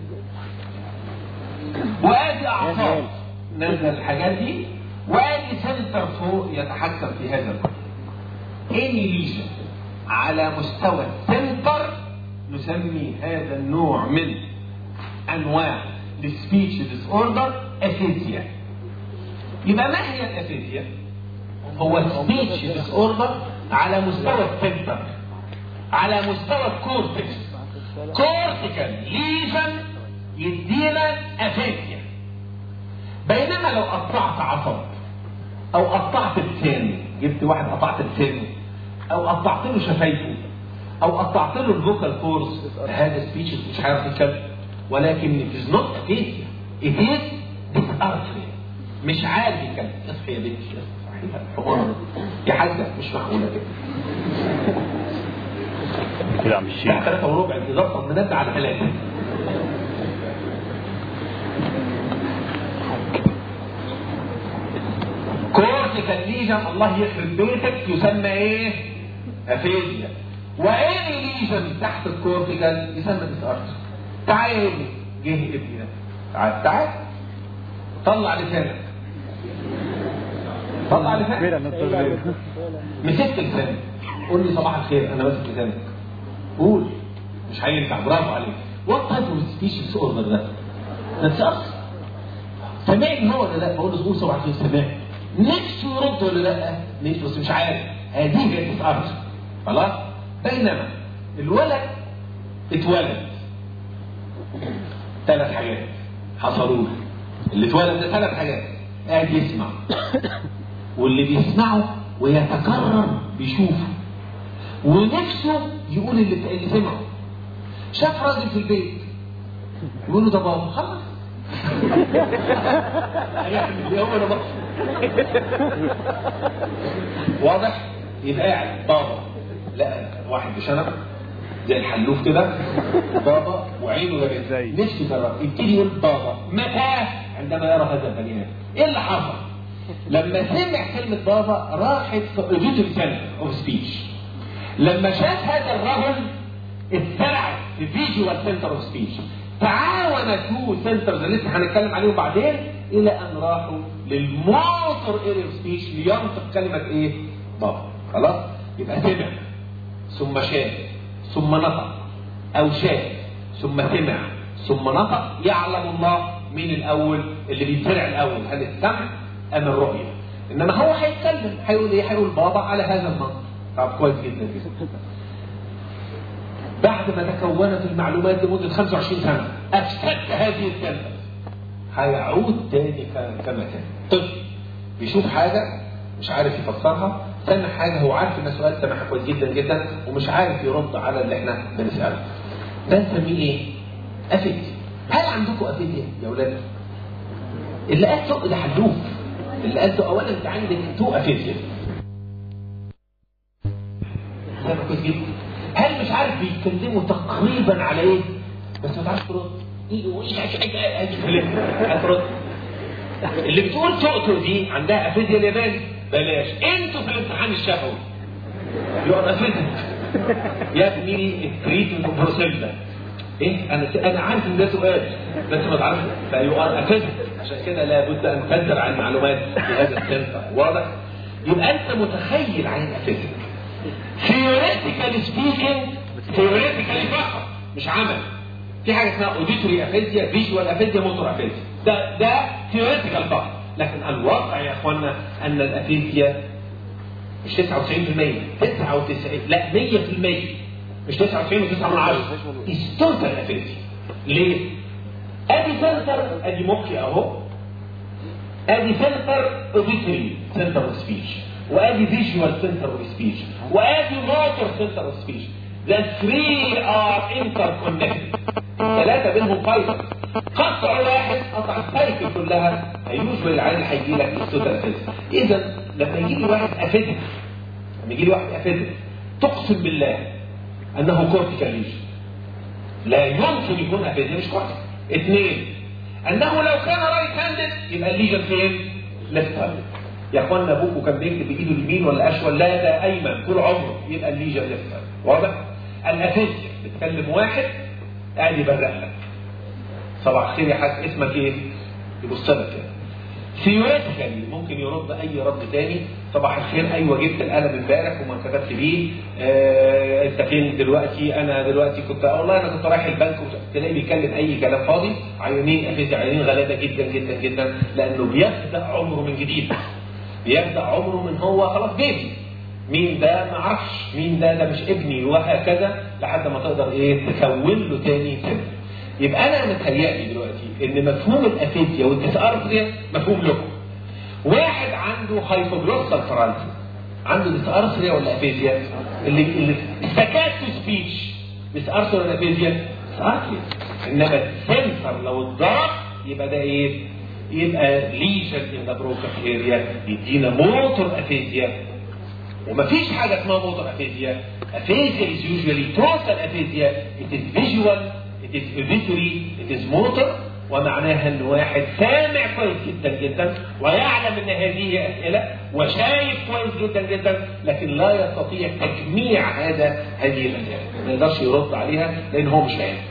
Speaker 1: وادي اعصاب نزل الحاجات دي، وادي سنتر فوق يتحكم في هذا الكل. اني ليجن على مستوى السنتر نسمي هذا النوع من انواع السبيتش ديس اوردر افيزيا. يبقى ما هي الافيزيا؟ هو سبيتش ديس اوردر على مستوى السنتر، على مستوى الكورتكس. كورتيكال ليجن يدينا افيزيا. بينما لو قطعت عصب او قطعت لسانه، جبت واحد قطعت لسانه او قطعت له شفايفه او قطعت له الفوكال كورس، هذا سبيتش مش هيعرف يتكلم. ولكن it is not aphasia, it is dysarthria. مش عارف يتكلم. اصحي يا بنتي، اصحي حمار يا حاجه، مش معقوله كده.
Speaker 2: كده عم الشيخ
Speaker 1: 3:15 انتظار منبه على 3. كورتيكال ليجن الله يخرب بيتك يسمى ايه؟ افيزيا. واني ليجن تحت الكورتيكال يسمى ديسارثريا. تعال يا ابني، جه ابني ده، تعال تعال طلع لسانك، طلع لسانك. مسكت لسانك، قول لي صباح الخير، انا ماسك لسانك، قول. مش هينفع. برافو عليك. وات تايب اوف سبيتش ديس اوردر ده؟ ده ديسارثريا. سامعني هو ولا لا؟ بقول له قول صباح الخير، سامعني. نفسه يرد ولا لا؟ نفسه بس مش عارف. هذه هي ديسارثريا. خلاص؟ بينما الولد اتولد 3 حاجات حصلوا له. اللي اتولد ده 3 حاجات. قاعد يسمع، واللي بيسمعه ويتكرر بيشوفه، ونفسه يقول اللي سمعه. شاف راجل في البيت يقول له ده بابا، خلاص هيعمل اليوم انا بابا. واضح؟ يبقى قاعد بابا، لا واحد بشنب زي الحلوف كده بابا، وعينه جابت نفسه يجرب، يبتدي يقول بابا. متى؟ عندما يرى هذا البني ادم. ايه اللي حصل؟ لما سمع كلمه بابا راحت في اوديتوري سنتر اوف سبيتش. لما شاف هذا الرجل اتسرعت في فيجوال سنتر اوف سبيتش. تعاون تو سنترز اللي لسه هنتكلم عليهم بعدين الى ان راحوا للموتور اريا اوف سبيتش لينطق كلمه ايه؟ بابا. خلاص؟ يبقى سمع ثم شاف ثم نطق، او شاف ثم سمع ثم نطق. يعلم الله مين الاول اللي بيتسرع الاول، هل السمع ام الرؤيه؟ انما هو هيتكلم، هيقول ايه؟ هيقول بابا على هذا النمط. طب كويس جدا جدا. بعد ما تكونت المعلومات لمده 25 سنه افسدت هذه الكلمه، هيعود تاني كما كان. طفل بيشوف حاجه مش عارف يفسرها، سمع حاجه هو عارف ان سؤال سمعها كويس جدا جدا ومش عارف يرد على اللي احنا بنساله. ده نسميه ايه؟ افيديا. هل عندكم افيديا يا اولاد؟ اللي قال سوق ده حلوف، اللي قال سوق اولا انت عندك تو افيديا. ده كويس جدا. هل مش عارف بيتكلموا تقريبا على ايه؟ بس ما تعرفش ترد. هترد. اللي بتقول تؤتو دي عندها افيديا الياباني. بلاش انتوا في الامتحان الشفوي يقعد افيديا يا ابني التريتمنت بروسيلا ايه. انا عارف ان ده سؤال بس ما تعرفش فيقعد افيديا. عشان كده لابد ان تدر عن المعلومات في هذا السنتر. واضح؟ يبقى انت متخيل عن الافيديا ثيوريتيكال سبيكينج، ثيوريتيكالي فقط مش عمل. في حاجه اسمها اوديتوري افيديا، فيجوال افيديا، موتور افيديا. ده ثيوريتيكال فقط. لكن الواقع يا اخوانا ان الافيديا مش 99%، 99 لا 100%، مش 99.9 توتال افيديا. ليه؟ ادي سنتر، ادي مخي اهو، ادي سنتر اوديتوري سنتر اوف سبيتش، وادي فيجوال سنتر اوف سبيتش، وادي موتور سنتر اوف سبيتش. The three are interconnected. ثلاثة بينهم فايبر. قطع واحد قطع السايكل كلها هيوجوال العين هيجي لك التوتال افيديا. إذا لما يجي لي واحد افيديا، تقسم بالله أنه كورتيكال ليجن. لا يمكن يكون افيديا مش كورتيكال. اثنين، أنه لو كان رايت هاندد يبقى الليجن فين؟ ليفت هاندد. يا اخوانا ابوكوا كان بيكتب بايده اليمين ولا اشول؟ لا ده ايمن طول عمره، يبقى الليجن ليفت هاندد. واضح؟ الافيديا بتكلم واحد قاعد يبرق لك صباح الخير يا حاج اسمك ايه؟ يبص لك كده. ثيوريتيكالي ممكن يرد اي رد تاني، صباح الخير ايوه جبت القلم امبارح وما كتبت بيه، انت فين دلوقتي؟ انا دلوقتي كنت والله انا كنت رايح البنك. تلاقيه بيتكلم اي كلام فاضي. عيانين افيديا عيانين غلابه جدا جدا جدا، لانه بيبدا عمره من جديد. بيبدا عمره من هو خلاص بيبي. مين ده؟ ما اعرفش مين ده مش ابني، وهكذا لحد ما تقدر ايه تكون له تاني سنه. يبقى انا متهيألي دلوقتي ان مفهوم الافيديا والديسارثريا مفهوم لكم. واحد عنده هايبوجلوسال فرانسي، عنده ديسارثريا ولا افيديا؟ اللي سكاتو سبيتش ديسارثريا ولا افيديا؟ ديسارثريا. انما السنسر لو اتضرب يبقى ده ايه؟ يبقى ليجن ان ذا بروكس اريا، يدينا موتور افيديا. ومفيش حاجه اسمها موتور افيديا. افيديا is usually total aphasia. It is visual, it is auditory, it is motor. ومعناها ان واحد سامع كويس جدا جدا ويعلم ان هذه اسئله وشايف كويس جدا جدا، لكن لا يستطيع تجميع هذه الاسئله، ما يقدرش يرد عليها لان هو مش فاهم.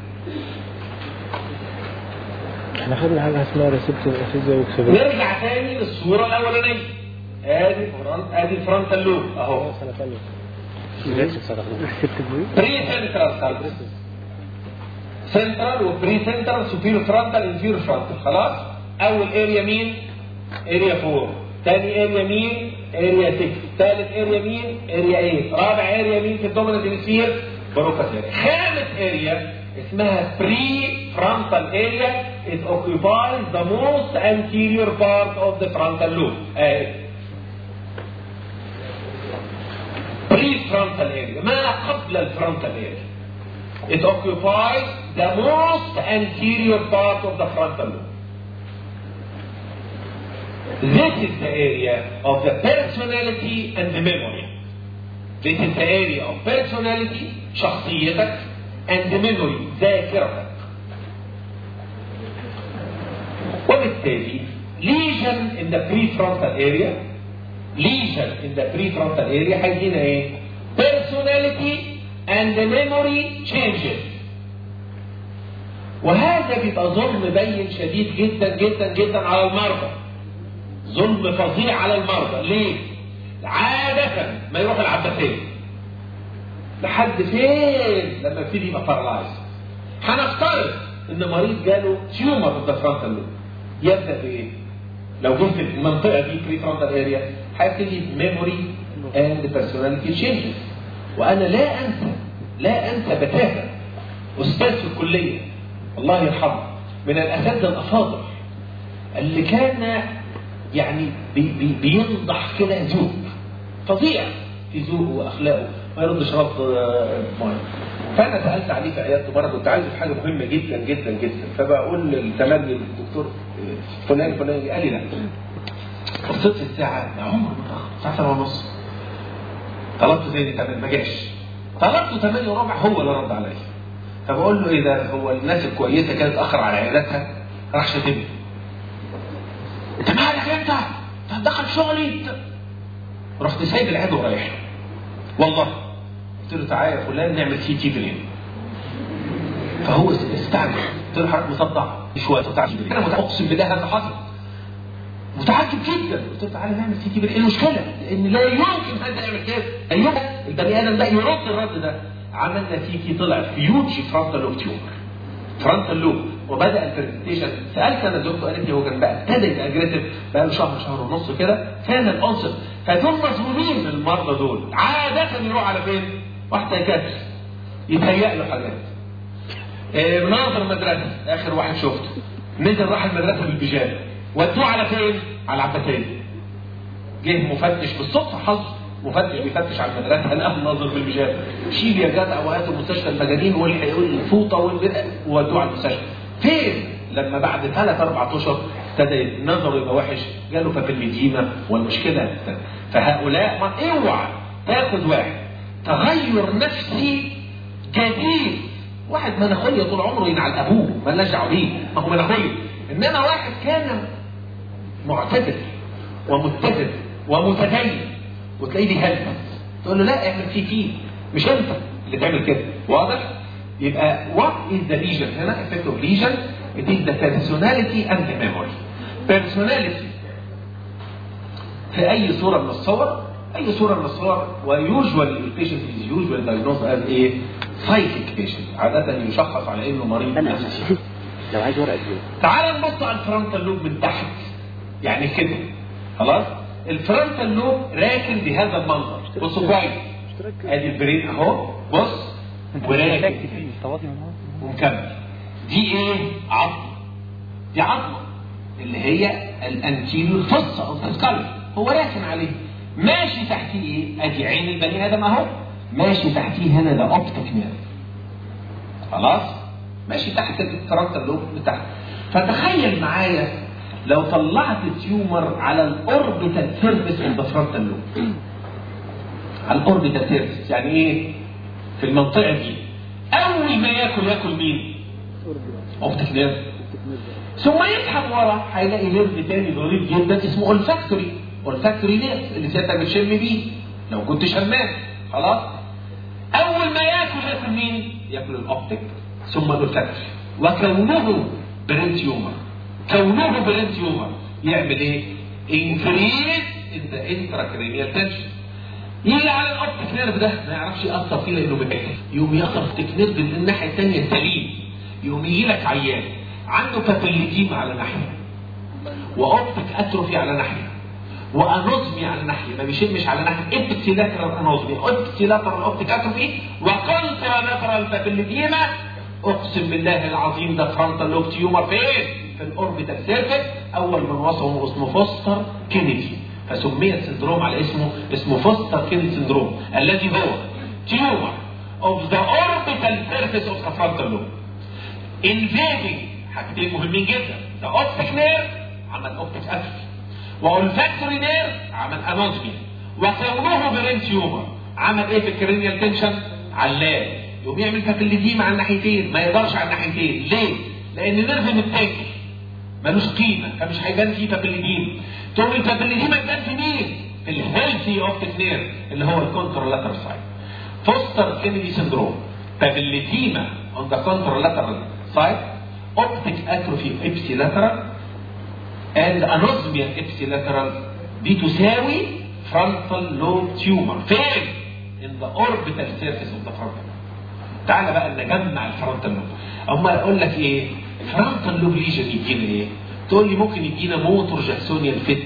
Speaker 2: احنا خدنا حاجه اسمها ريسبتور افيزيا وكسبت.
Speaker 1: نرجع تاني للصوره الاولانيه. ادي الفرونتال لوب اهو.
Speaker 2: سنه ثانيه.
Speaker 1: بري سنترال سنترال وبري سنترال سوبيريور فرونتال انفيريور فرونتال. خلاص. اول اريا مين؟ اريا 4. ثاني اريا مين؟ اريا 6. ثالث اريا مين؟ اريا 8. رابع اريا مين في الدومينانت هيمسفير؟ بروكاس اريا. خامس اريا اسمها بري فرونتال اريا. It occupies the most anterior part of the frontal lobe. pre-frontal area ما قبل الفرونتال area. It occupies the most anterior part of the frontal lobe. This is the area of the personality and the memory. This is the area of personality شخصيتك and the memory ذاكرتك. وبالتالي lesion in the prefrontal area هيدينا ايه؟ personality and the memory changes. وهذا بيبقى ظلم بين شديد جدا جدا جدا على المرضى. ظلم فظيع على المرضى. ليه؟ عادة ما يروح العباسية لحد فين لما يبتدي يبقى بارالايز. هنفترض ان مريض جاله تيومر في الفرونتال لوب، يبدا بايه؟ لو جه في المنطقه دي بري فرونتال اريا هيبتدي ميموري اند بيرسوناليتي تشينجز. وانا لا انسى بتاتا استاذ في الكليه الله يرحمه من الاساتذه الافاضل اللي كان يعني بينضح كده ذوق فظيع في ذوقه واخلاقه، ما يردش رد ميه. فانا سالت عليه في عيادته مره، كنت عايز حاجه مهمه جدا جدا جدا، فبقول للتمني للدكتور فلان قال لي لا. بصيت في الساعه، يا عمر الساعه 7:30. طلبته تاني كمان ما جاش، طلبته 8:15 هو اللي رد عليا. فبقول له ايه ده، هو الناس الكويسه كانت اتاخر على عيادتها، راح شتمني. انت مالك انت هتدخل شغلي؟ رحت سايب العياده ورايح والله. قلت له تعالى يا فلان نعمل سي تي برين. فهو استعجب. قلت له حضرتك مصدع شويه متعجب. انا اقسم بالله هذا حصل، متعجب جدا. قلت له تعالى نعمل سي تي برين. ايه المشكله؟ لان لا يمكن حد يعمل كده. ايوه البني ادم ده يرد الرد ده. عملنا سي تي طلع فيوج فرونتال لوب تيومر، فرونتال لوب. وبدا البرزنتيشن. سالت انا الدكتور قالت لي هو كان بقى ابتدى يبقى اجريسيف بقى له شهر ونص كده، كان الانصر. فدول مظلومين المرضى دول، عاده يروح على فين؟ واحد سايكاتري يتهيأ له حاجات. مناظر مدرسه اخر واحد شفته نزل راح المدرسه بالبيجامه، ودوه على فين؟ على العباسيه. جه مفتش بالصدفه حظ مفتش بيفتش على المدرسه لقاه مناظر بالبيجامه، شيل يا جدع وهاتوا مستشفى المجانين والفوطه وودوه على المستشفى. فين؟ لما بعد 3-4 اشهر ابتدى نظره يبقى وحش، جاله فابيليديما والمشكله. فهؤلاء ما اوعى تاخد واحد تغير نفسي جديد، واحد مناخية طول عمره ينعل ابوه مالناش دعوه بيه، ما هو مناخية. انما واحد كان معتدل ومتزن ومتدين وتلاقيه بيهلس، تقول له لا اعمل فيه مش انت اللي تعمل كده. واضح؟ يبقى what is the lesion هنا؟ effective lesion it is the personality and the memory. personality في اي صوره من الصور، اي صوره من الصور، ويوجوال البيشنت از يوجوال دايجنوز از ايه؟ سايكيك بيشنت، عاده يشخص على انه مريض نفسي.
Speaker 2: لو عايز ورقه كبيره
Speaker 1: تعال نبص على الفرونتال لوب من تحت يعني كده. خلاص؟ الفرونتال لوب راكن بهذا المنظر. بصوا كويس، ادي البرين اهو، بص وراكن ومكمل. دي ايه؟ عظمه. دي عظمه اللي هي الانتيريور فصة او السكال، هو راكن عليه. ماشي تحتيه ايه؟ ادي عين البني ادم اهو، ماشي تحتيه هنا ده اوبتيك نيرف. خلاص؟ ماشي تحت الفرونتال لوب بتاعته. فتخيل معايا لو طلعت تيومر على الاوربيتال سيرفيس اوف ذا فرونتال لوب. على الاوربيتال سيرفيس يعني ايه؟ في المنطقه دي اول ما ياكل مين؟ اوبتيك نيرف. ثم يسحب ورا هيلاقي نيرف تاني ظريف جدا اسمه اولفاكتوري. اولفاكتوري نيرف اللي سيادتك بتشم بيه لو كنت شمام. خلاص؟ اول ما ياكل مين؟ ياكل الاوبتيك ثم الاولفاكتوري. وكونه برين تيومر، كونه برين تيومر يعمل ايه؟ انكريز ذا انتراكرينيال تنشن. يجي على الاوبتيك نيرف ده ما يعرفش ياثر فيه لانه متاكل، يقوم ياثر في اوبتيك نيرف من الناحيه الثانيه سليم. يقوم يجي لك عيان عنده بابيليديما على ناحيه، واوبتيك اتروفي على ناحيه، وانوزمي على ناحيه، ما بيشمش على ناحيه، ابتيلاترال انوزمي، ابتيلاترال اوبتيك اتروفي، وكونترالاترال بابيليديما. اقسم بالله العظيم ده فرونتال لوب تيومر فين؟ في الاوربيتال سيرفيس. اول من وصفه اسمه فوستر كينيدي، فسمي السندروم على اسمه فوستر كينيدي سندروم، الذي هو تيومر اوف ذا اوربيتال سيرفيس اوف ذا فرونتال لوب. انفيدنج حاجتين مهمين جدا، ذا اوبتيك نيرف عمل اوبتيك اتروفي، والفاكتوري نيرف عمل انوزمي، وكونه برين تيومر عمل ايه في الكرينيال تنشن؟ علاه. يقوم يعمل بابيليديما على الناحيتين، ما يقدرش على الناحيتين. ليه؟ لان النيرف متاكل ملوش قيمه، فمش هيبان فيه بابيليديما. تقوم البابيليديما تبان في مين؟ في الهيلثي اوبتيك نيرف اللي هو الكونترولاترال سايد. فوستر كينيدي سندروم، بابيليديما on the contralateral side, optic atrophy ipsilateral and anosmia ipsilateral. دي تساوي frontal lobe tumor فين؟ in the orbital surface of the frontal lobe. تعال بقى نجمع الفرونتال لوب. اما اقول لك ايه؟ الفرونتال لوب ليجن يجينا ايه؟ تقول لي ممكن يجينا موتور جاكسونيال فيت،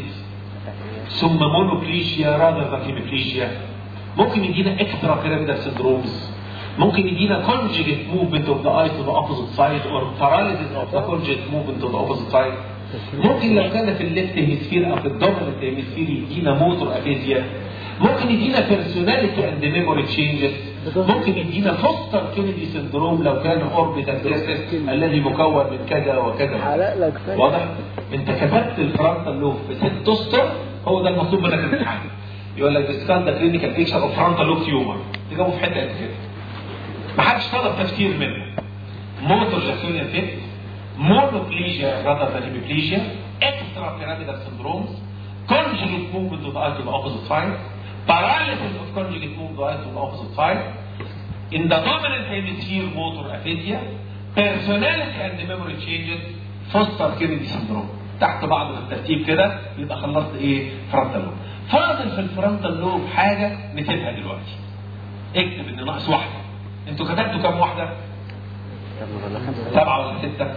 Speaker 1: ثم مونوبليجيا راذر ذان هيميبليجيا. ممكن يجينا اكسترا بيراميدال سندرومز. ممكن يجينا conjugate movement of the eye to the opposite side or paralysis of the conjugate movement to the opposite side. ممكن لو كان في الليفت هيمسفير او في الدوميننت هيمسفير يدينا موتور افيزيا، ممكن يدينا بيرسوناليتي اند ميموري تشينجز، ممكن يدينا فوستر كينيدي سندروم لو كان اوربيتال ديسك الذي مكون من كذا وكذا. واضح؟ انت كتبت الفرونتال لوب في 6 اسطر، هو ده المطلوب منك الامتحان. يقول لك ديسكاس ذا كلينيكال بيكشر اوف فرونتال لوب تيومر، تجاوبه في حته قد كده. ما حدش طلب تفسير منه. موتور جاكسونيان فيت، مونوبليجيا rather than hemiplegia, extrapyramidal syndromes, conjugate movement to the eye to the opposite side, paralysis of conjugate movement to the eye to the opposite side, in the dominant hemisphere motor aphasia, personality and memory changes, foster kennedy syndrome. تحت بعض الترتيب كده يبقى خلصت ايه؟ فرونتال لوب. فاضل في الفرونتال لوب حاجه نسيبها دلوقتي. اكتب ان ناقص واحده. انتوا كتبتوا كام واحده؟ 7 ولا 6؟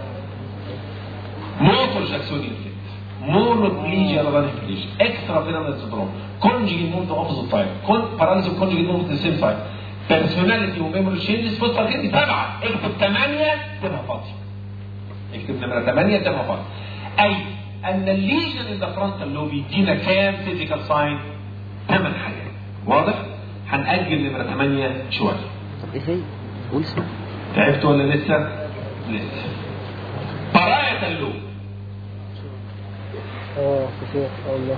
Speaker 1: موتور جاكسونيان فيت، مونوبليجيا رادانيبليجيا، اكسترا بيراميدال سندروم، كونجيجيت موفمنت اوبوزيت سايد، باراليسيس كونجيجيت موفمنت سيم سايد، بيرسوناليتي وميموري تشينجز، فوسفور كده 7. اكتب 8 تبقى فاضي. اكتب نمره 8 تبقى فاضي. اي ان الليجن ان ذا فرونتال لوب يدينا كام فيزيكال ساين؟ 8 حاجات. واضح؟ هنأجل نمره 8 شويه.
Speaker 3: طب ايه هي؟ قول اسمها.
Speaker 1: تعبت ولا لسه؟ لسه. بارايتال لوب.
Speaker 2: كتير والله.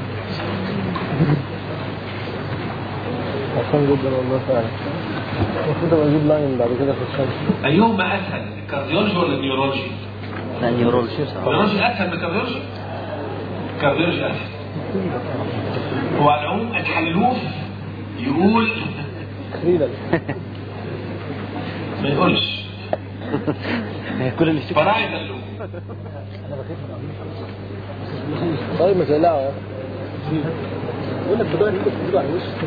Speaker 2: عشان جدا والله فعلا. المفروض ابقى اجيب لاين بعد كده في الشمس.
Speaker 1: ايهما اسهل؟ الكارديولوجي ولا النيورولوجي؟
Speaker 3: لا النيورولوجي.
Speaker 1: النيورولوجي اسهل من الكارديولوجي؟ الكارديولوجي اسهل. هو على العموم الحلوف يقول ما يقولش.
Speaker 3: كل اللي
Speaker 1: بارايتال لوب.
Speaker 2: طيب ما تقلقوا يا اخي. يقول لك بدأ يجيب ايده على وشه.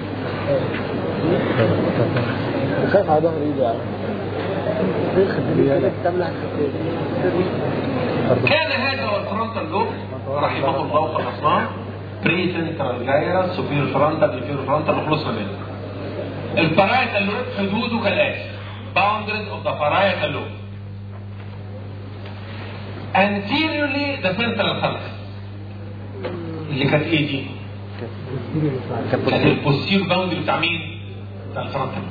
Speaker 2: خايف على ظهر ايده يعني.
Speaker 1: كان هذا هو الفرونتال لوب رحمه الله وخلصناه. بري سنترال جايرا، سوبير فرونتال، انفيريور فرونتال، وخلصنا منه. البارايتال لوب حدوده كالاتي: boundaries of the parietal lobe. anteriorly the central sulcus اللي كانت ايه دي؟ كانت البوستير باوندري بتاع مين؟ بتاع الفرونتال.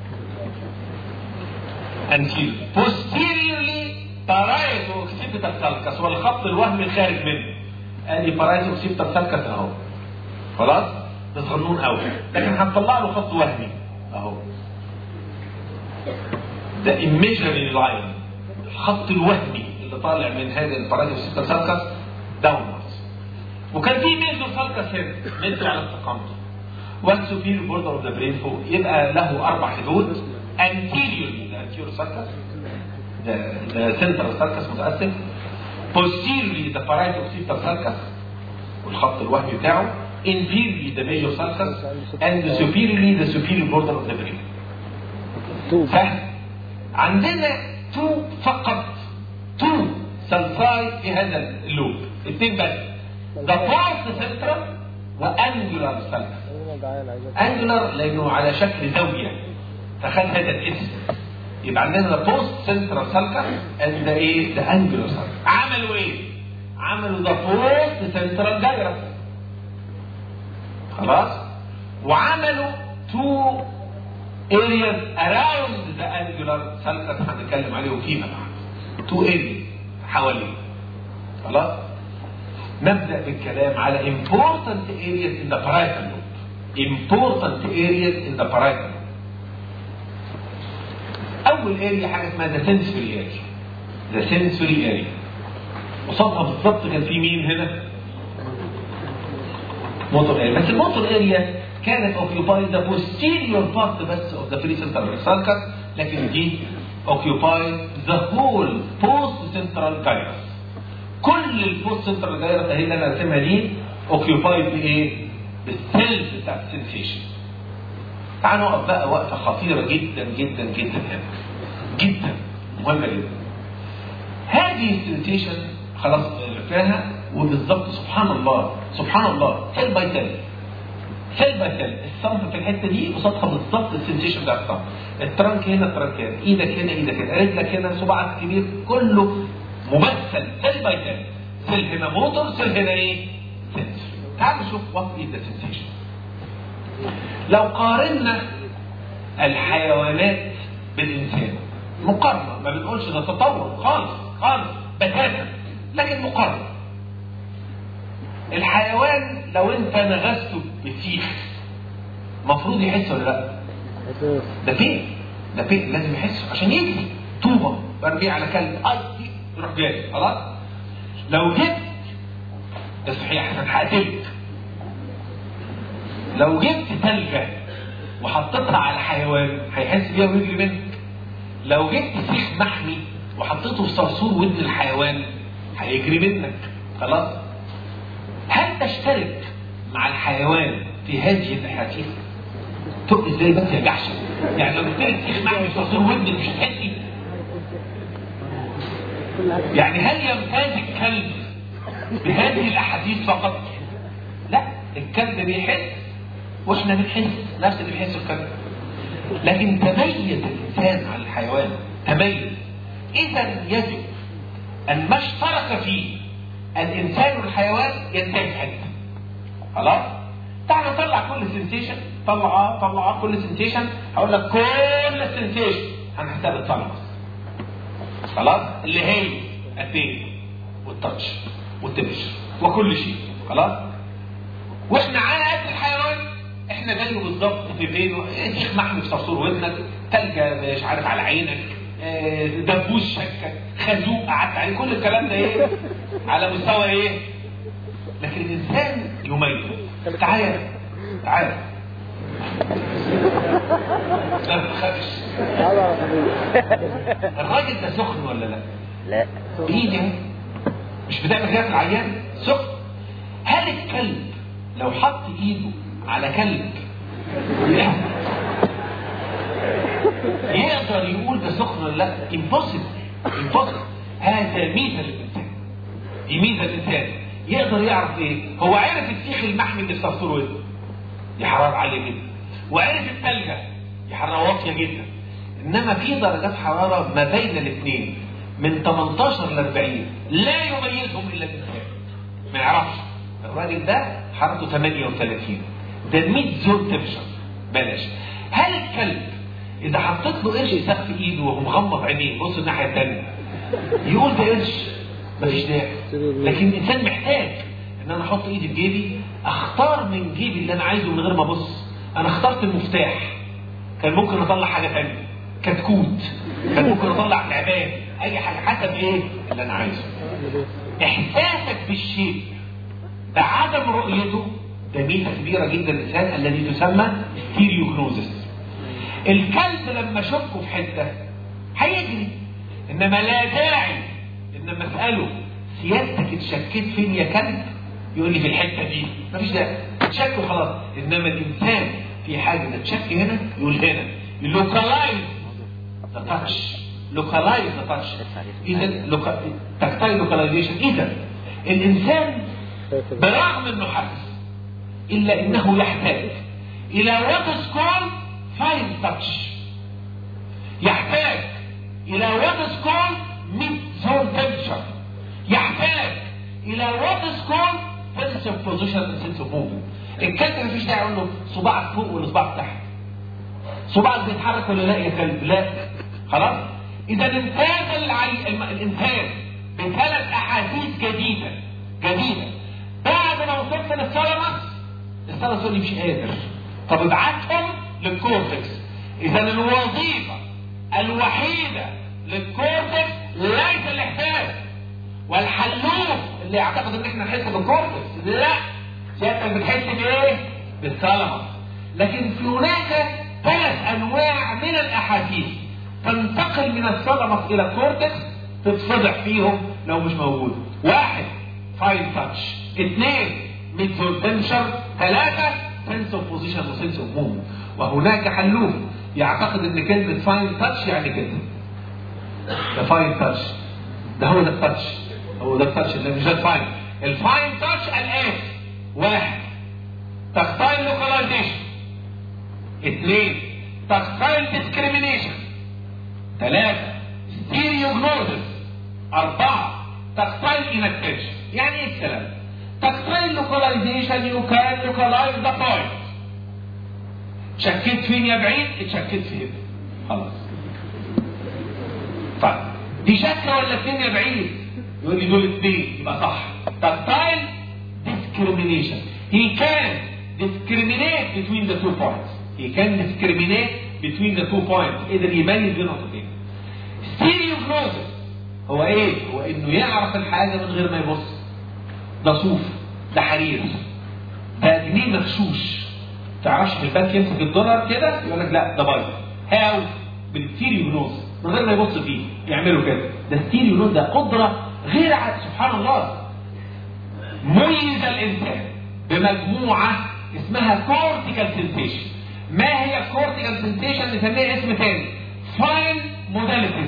Speaker 1: anteriorly posteriorly بارايتو اوكسيبيتال sulcus هو الخط الوهمي خارج منه. ادي بارايتو اوكسيبيتال sulcus اهو. خلاص؟ ده صغنون قوي، لكن هنطلع له خط وهمي اهو. ده imaginary line، الخط الوهمي اللي طالع من هذا البارايتو اوكسيبيتال sulcus downwards. وكان في ميزو سالكس هنا متر على استقامته. والسوبيريور بوردر اوف ذا برين فوق يبقى له 4 حدود. anteriorly the anterior sulcus the central sulcus متقسم. posteriorly the parietal occipital sulcus والخط الوهمي بتاعه. inferiorly the major sulcus and superiorly the superior border of the brain. فهم؟ عندنا 2 فقط 2 سلساي في هذا اللوب، 2 بس. ده بوست سنترال وانجولار سلكس. انجولار لانه على شكل زاويه فخد هذا الاسم. يبقى عندنا ده بوست سنترال سلكس and ده ايه؟ ده انجولار سلكس. عملوا ايه؟ عملوا ده بوست سنترال جايرس. خلاص؟ وعملوا 2 areas around the angular sulcus هنتكلم عليهم فيما بعد. 2 areas حواليه. خلاص؟ نبدأ بالكلام على important areas in the parietal lobe. important areas in the parietal lobe. أول area حاجة اسمها the sensory area. the sensory area. وصلنا بالضبط كان في مين هنا؟ motor area. بس الموتور area كانت occupy the posterior part بس of the precentral sulcus، لكن دي occupy the whole post-central gyrus. كل البوست سنترال جايرس اهي اللي انا راسمها دي اوكيوبايد بايه؟ بالسيلز بتاعت السنسيشن. تعالوا نقف بقى وقفه خطيره جدا جدا جدا هنا. جدا مهمه جدا. هذه السنسيشن خلاص عرفناها وبالظبط سبحان الله سبحان الله سيل باي سيل. سيل باي سيل الصنف في الحته دي قصادها بالظبط السنسيشن بتاع الصنف. الترنك هنا الترنك هنا، ايدك هنا ايدك هنا، رجلك هنا، صباعك الكبير، كله ممثل سيل باي سيل سيل هنا موتور، سيل هنا ايه؟ سنسور. تعالوا نشوف وات از ذا سنسيشن. لو قارنا الحيوانات بالانسان، مقارنه، ما بنقولش ده تطور خالص خالص بتاتا، لكن مقارنه. الحيوان لو انت نغزته بسيخ المفروض يحس ولا لا؟ ده فين لازم يحس عشان يجري. طوبه برميه على كلب يروح جاي خلاص. لو جبت صحيح احسن هقتلك. لو جبت تلجة وحطيتها على حيوان هيحس بيها ويجري منك. لو جبت سيخ محمي وحطيته في صرصور ودن الحيوان هيجري منك خلاص. هل تشترك مع الحيوان في هذه الاحاسيس؟ تقول ازاي بس يا جحش؟ يعني لو جبت لك سيخ محمي في صرصور ودن مش هتحسي؟ يعني هل يمتاز الكلب بهذه الاحاسيس فقط؟ لا، الكلب بيحس واحنا بنحس نفس اللي بيحسه الكلب. لكن تميز الانسان عن الحيوان، تميز. اذا يجب ان ما اشترك فيه الانسان والحيوان ينتهي حته. خلاص؟ تعال نطلع كل سنسيشن، طلع كل سنسيشن، هقول لك كل سنسيشن هنحسب الثالاموس. خلاص؟ اللي هي البين والتاتش والتبش وكل شيء. خلاص؟ واحنا على قد الحيوان احنا زيه بالظبط في بينه، سيخ محمي في صرصور ودنك، تلجة مش عارف على عينك، دبوس شكك، خازوق قعدت عليه، كل الكلام ده ايه؟ على مستوى ايه؟ لكن الانسان يميز. تعالى لا تخافش. الراجل ده سخن ولا لا؟
Speaker 3: لا.
Speaker 1: بايدي مش بتعمل كده في العيان، سخن. هل الكلب لو حط ايده على كلب يقدر يقول ده سخن ولا لا؟ impossible. هذا ميزه للانسان. دي ميزه الانسان. يقدر يعرف ايه؟ هو عرف السيخ المحمي اللي في صرصور ودنه دي حراره عاليه جدا، وعرف الثلجه دي حراره واطيه جدا. انما في درجات حراره ما بين الاثنين من 18 ل 40 لا يميزهم الا الانسان. ما يعرفش. الراجل ده حرارته 38 ده 100 زون تبشر. بلاش. هل الكلب اذا حطيت له قرش سقف ايده وهو مغمض عينيه بص الناحيه الثانيه يقول ده قرش؟ مفيش داعي. لكن الانسان محتاج ان انا احط ايدي في جيبي، اختار من جيبي اللي انا عايزه من غير ما ابص. انا اخترت المفتاح، كان ممكن اطلع حاجه ثانيه، كتكوت، كان ممكن اطلع تعبان، اي حاجه حسب ايه اللي انا عايزه. احساسك بالشيء بعدم رؤيته ده ميزه كبيره جدا للانسان الذي تسمى ستيريوجنوزس. الكلب لما شكه في حته هيجري، انما لا داعي ان اساله سيادتك اتشكيت فين يا كلب؟ يقول لي في الحته دي. مفيش داعي، اتشك وخلاص. انما الانسان في حاجه تتشك هنا يقول هنا. لوكالايز ذا تاتش، لوكالايز ذا تاتش. اذا تكتايل لوكاليزيشن. اذا الانسان برغم انه حاسس الا انه يحتاج الى وات از كولد فاين تاتش. يحتاج الى وات از كولد ميد زون تمشر. يحتاج الى وات از كولد سنس اوف بوزيشن سنس اوف موفمنت. الكلب مفيش داعي اقول له صباعك فوق ولا صباعك تحت، صباعك بيتحرك ولا لا يا كلب؟ لا. خلاص. اذا امتاز الانسان بثلاث احاسيس جديده بعد ما وصلت للثالاموس يقول لي مش قادر. طب ابعتهم للكورتكس. اذا الوظيفه الوحيده للكورتكس ليس الاحساس والحلوف اللي يعتقد ان احنا نحس بالكورتكس. لا، سيادتك بتحس بايه؟ بالثالاموس. لكن في هناك 3 انواع من الاحاسيس تنتقل من الثالاموس الى الكورتكس تتصدع فيهم لو مش موجود. 1 فاين تاتش، 2 ميد تنشر، 3 سنس اوف بوزيشن وسنس اوف موفمنت. وهناك حلوف يعتقد ان كلمه فاين تاتش يعني كده. ده فاين تاتش، ده هو ده التاتش، هو ده التاتش اللي مش ده الفاين. الفاين تاتش الان 1 تكتايل لوكاليزيشن، 2 تكتايل ديسكريمينيشن، 3 ستيريوجنوزس، 4 تكتايل انكتنشن. يعني ايه الكلام؟ تكتايل لوكاليزيشن يو كان لوكالايز ذا بوينت. شكيت فين يا بعيد؟ اتشكيت في هنا خلاص. طيب دي شكه ولا اتنين يا بعيد؟ يقول لي دول اتنين، يبقى صح. تكتايل discrimination. He can discriminate between the 2 points. He can discriminate between the 2 points. قدر يميز بين نقطتين. Stereognosis هو ايه؟ هو انه يعرف الحاجه من غير ما يبص. ده صوف، ده حرير، ده جنيه مغشوش. تعرفش في البنك يمسك الدولار كده يقول لك لا ده بايظ. هاو؟ بالستيريوجنوز من غير ما يبص فيه يعملوا كده. ده ستيريوجنوز، ده قدره غير عاديه سبحان الله. ميز الانسان بمجموعه اسمها كورتيكال سنسيشن. ما هي الكورتيكال سنسيشن؟ نسميها اسم تاني فاين موداليتيز.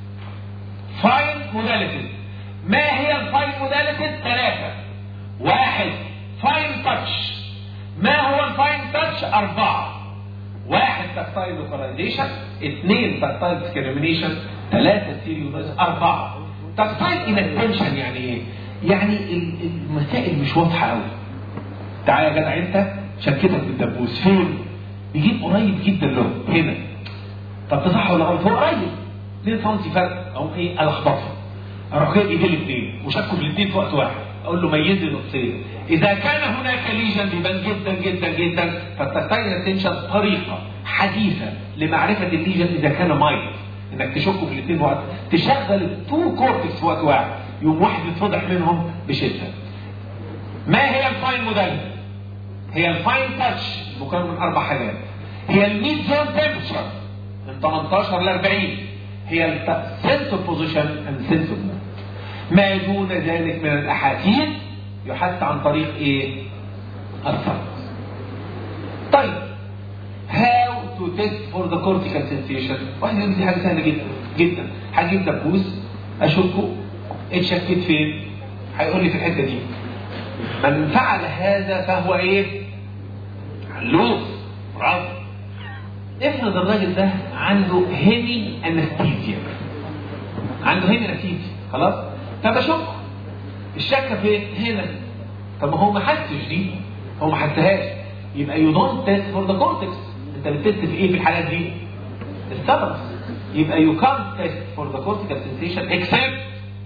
Speaker 1: فاين موداليتيز. ما هي الفاين موداليتيز؟ 3. 1 فاين تاتش. ما هو الفاين تاتش؟ 4. 1 تاكتايل لوكاليزيشن، 2 تاكتايل ديسكريميشن، 3 ستيريوجنوز، 4 تاكتايل انتنشن. يعني ايه؟ يعني المسائل مش واضحه قوي. تعالى يا جدع انت شكتك بالدبوس فين؟ يجيب قريب جدا له هنا. طب ده صح ولا غلط؟ هو قريب 2 سم فرق، او ايه الخبطه. اروح جايب ايدي الاثنين وشكوا في الاثنين في وقت واحد، اقول له ميز لي نصين. اذا كان هناك ليجن بيبان جدا جدا جدا، فالتاكتايل انتنشن طريقه حديثه لمعرفه الليجن اذا كان مايل، انك تشكوا في الاثنين بوقت، تشغل التو كورتكس في وقت واحد، يوم واحد يتفضح منهم بشده. ما هي الفاين موديل؟ هي الفاين تاتش مكون من 4 حاجات. هي الميد زون تمبرتشر من 18 ل 40. هي السنس اوف بوزيشن اند سنس اوف موفمنت. ما دون ذلك من الاحاسيس يحس عن طريق ايه؟ الثالث. طيب how to test for the cortical sensation؟ واحد يقول دي حاجه سهله جدا جدا. هجيب دبوس اشكه، اتشكيت فين؟ هيقول لي في الحته دي. من فعل هذا فهو ايه؟ علوف. برافو. افرض الراجل ده عنده هيمي انستيزيا. عنده هيمي انستيزيا خلاص؟ فبشك الشكه فين؟ هنا. طب ما هو ما حسش دي، هو ما حسهاش، يبقى يو دونت تيست فور ذا كورتكس. انت بتست في ايه في الحالات دي؟ الثالث. يبقى يو كانت تيست فور ذا كورتيكال سنسيشن except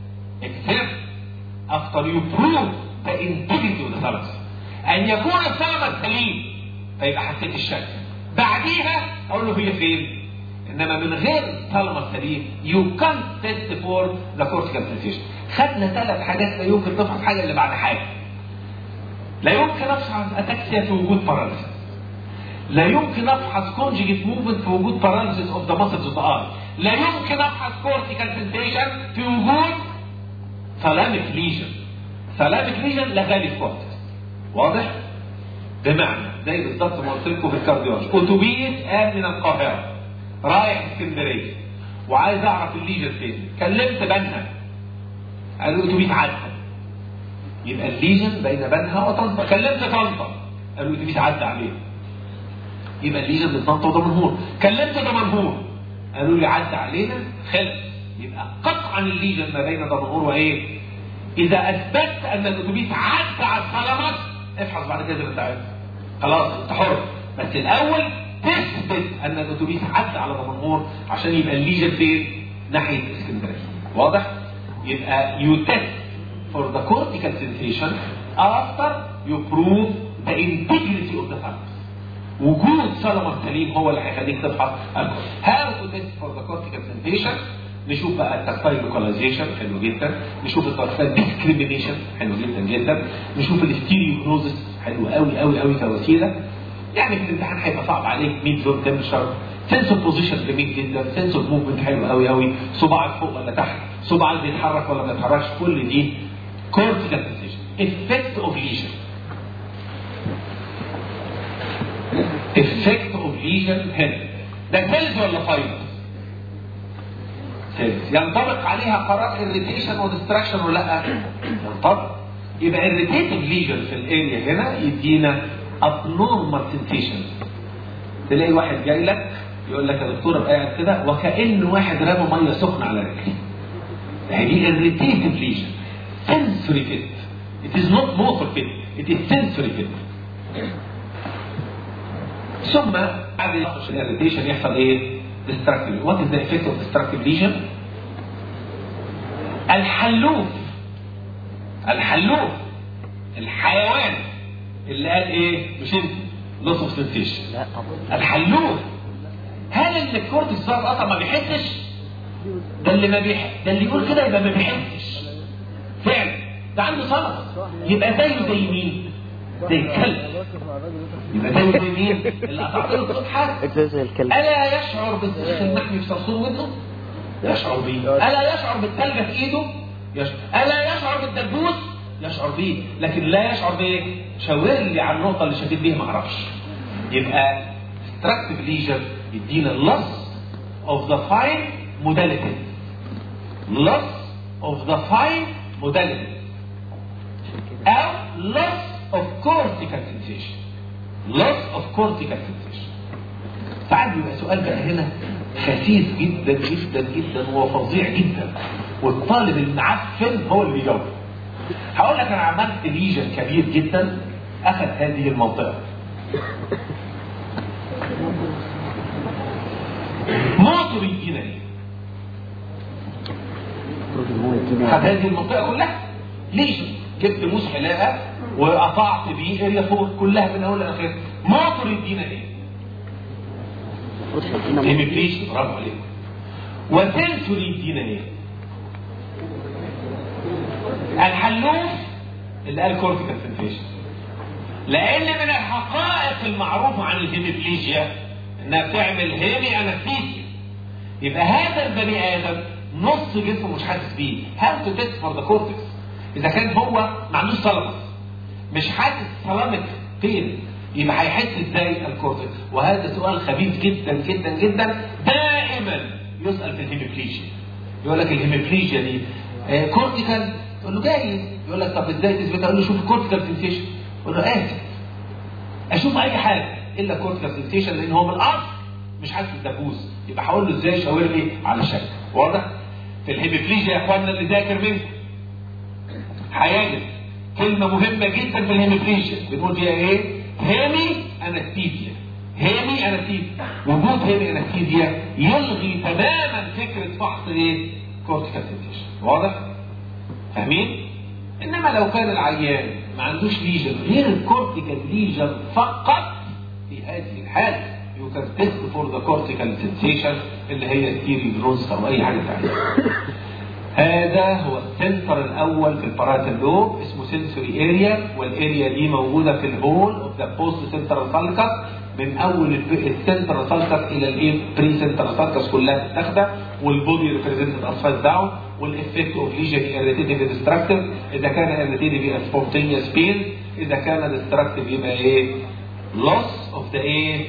Speaker 1: after you prove the integrity of the thalamus. ان يكون الثالمس سليم فيبقى حسيت الشك. بعديها اقول له هي فين؟ انما من غير الثالمس سليم you can't test for the cortical sensation. خدنا 3 حاجات لا يمكن تفحص حاجه اللي بعد حاجه. لا يمكن افحص اتاكسيا في وجود باراليسيس. لا يمكن افحص كونجيجيت موفمنت في وجود باراليسيس اوف ذا ماسلز اوف ذا ارم. لا يمكن افحص كورتيكال سنسيشن في وجود ثالاميك ليجن. ثالاميك ليجن لا غالي في وقت. واضح؟ بمعنى زي بالظبط ما قلت لكم في الكارديولوجي، اتوبيس قام من القاهره رايح اسكندريه وعايز اعرف الليجن فين. كلمت بنها قالوا اتوبيس عدى، يبقى الليجن بين بنها وطنطا. كلمت طنطا قالوا اتوبيس عدى عليه، يبقى الليجن بين طنطا ودمنهور. كلمت دمنهور قالوا لي عدى علينا خلص، يبقى قطعا الليجن ما بين دمنهور وايه؟ اذا اثبتت ان الاتوبيس عدى على الثالاموس افحص بعد كده زي ما انت عايز، خلاص انت حر. بس الاول تثبت ان الاتوبيس عدى على دمنهور عشان يبقى الليجن فين؟ ناحيه اسكندريه. واضح؟ يبقى you test for the cortical sensation after you prove the integrity of the thalamus. وجود ثالاموس سليم هو اللي هيخليك تفحص الكورتيكال. how to test for the cortical sensation؟ نشوف بقى التاكتايل لوكاليزيشن حلو جدا، نشوف التاكتايل ديسكريميشن حلو جدا جدا، نشوف الستيريوجنوزس حلو قوي قوي قوي كوسيله. يعني في الامتحان هيبقى صعب عليك ميد زون تمبرتشر، سنس اوف بوزيشن جميل جدا، سنس اوف موفمنت حلو قوي قوي، صباعك فوق ولا تحت، صباعك بيتحرك ولا ما بيتحركش، كل دي كورتيكال سنسيشن. افكت اوف ليجن. افكت اوف ليجن هنا ده سيلز ولا فايبر؟ ينطبق عليها قرار irritation وديستراكشن ولا لا؟ ينطبق. يبقى irritative lesion في الاريا هنا يدينا abnormal sensation. تلاقي واحد جاي لك يقول لك يا دكتور ابقى قاعد كده وكأن واحد رمى ميه سخنه على رجلي. دي irritative lesion. sensory fit. It is not motor fit. It is sensory fit. ثم بعد الريديشن يحصل ايه؟ destructive. What is the effect of destructive lesion؟ الحلوف الحيوان اللي قال ايه؟ مش انت loss of sensation.
Speaker 3: لا طبعا.
Speaker 1: الحلوف هل اللي الكورتكس قطع ما بيحسش؟ ده اللي يقول كده يبقى ما بيحسش فعلا، ده عنده صلص. يبقى زيه زي مين؟ زي الكلب. يبقى زيه زي مين؟ اللي قطعت له صوت حد.
Speaker 3: زي الكلب.
Speaker 1: الا يشعر بالسيخ المحمي في صرصور ودنه؟ يشعر بيه. الا يشعر بالثلجه في ايده؟ يشعر. الا يشعر بالدبوس؟ يشعر بيه. لكن لا يشعر بايه؟ شاور لي على النقطه اللي شديد بيها ما اعرفش. يبقى destructive lesion يدينا loss of the fine modality. loss of the fine modality أو loss of cortical sensation. loss of cortical sensation. فعندي بقى سؤال بقى هنا خسيس جدا جدا جدا وفظيع جدا، والطالب المعفن هو اللي بيجاوب. هقول لك انا عملت ليجن كبير جدا اخذ هذه المنطقه. موتور يدينا ايه؟ خد هذه المنطقه كلها ليجن، جبت موس حلاقه وقطعت بيه اريا فوق كلها من اول لاخر. موتور يدينا ايه؟ هيميبليجيا. برافو عليكم. وسنسوري يدينا ايه؟ الحلوف اللي قال كورتيكال سنسيشن. لان من الحقائق المعروفه عن الهيميبليجيا انها بتعمل هيمي انستيزيا. يبقى هذا البني ادم نص جسمه مش حاسس بيه. هاو تو تيست فور ذا كورتكس. اذا كان هو ما عندوش سلامس مش حاسس سلامك فين، يبقى هيحس ازاي الكورتكس؟ وهذا سؤال خبيث جدا جدا جدا دائما يسال في الهيميبليجيا. يقول لك الهيميبليجيا دي كورتيكال، تقول له جايز. يقول لك طب ازاي تثبت؟ اقول له شوف الكورتيكال سنسيشن. يقول له اسف اشوف اي حاجه الا كورتيكال سنسيشن، لان هو من الاصل مش حاسس بالدبوس. يبقى هقول له ازاي؟ شاور لي على الشكل. واضح؟ في الهيميبليجيا يا اخواننا اللي ذاكر منكم هيجد كلمه مهمه جدا في الهيميبليجيا بنقول فيها ايه؟ هيمي انستيزيا. هيمي انستيزيا. وجود هيمي انستيزيا يلغي تماما فكره فحص ايه؟ كورتيكال سنسيشن. واضح؟ فاهمين؟ انما لو كان العيان ما عندوش ليجن غير الكورتيكال ليجن فقط، في هذه الحاله you can test for the cortical sensation اللي هي ستيريو جروس او اي حاجه ثانيه. هذا هو السنتر الاول في الباراتال لوب اسمه سنسوري اريا، والاريا دي موجوده في الهول اوف ذا بوست سنترال سالكس من اول السنترال سالكس الى الايه بري سنترال سالكس كلها متاخده، والبودي ريبريزنتد ابسايد داون. والافكت اوف ليجن اريتيتيف ديستراكتيف، اذا كان اريتيتيف يبقى سبونتينيوس بين، اذا كان ديستراكتيف يبقى ايه؟ لوس اوف ذا ايه؟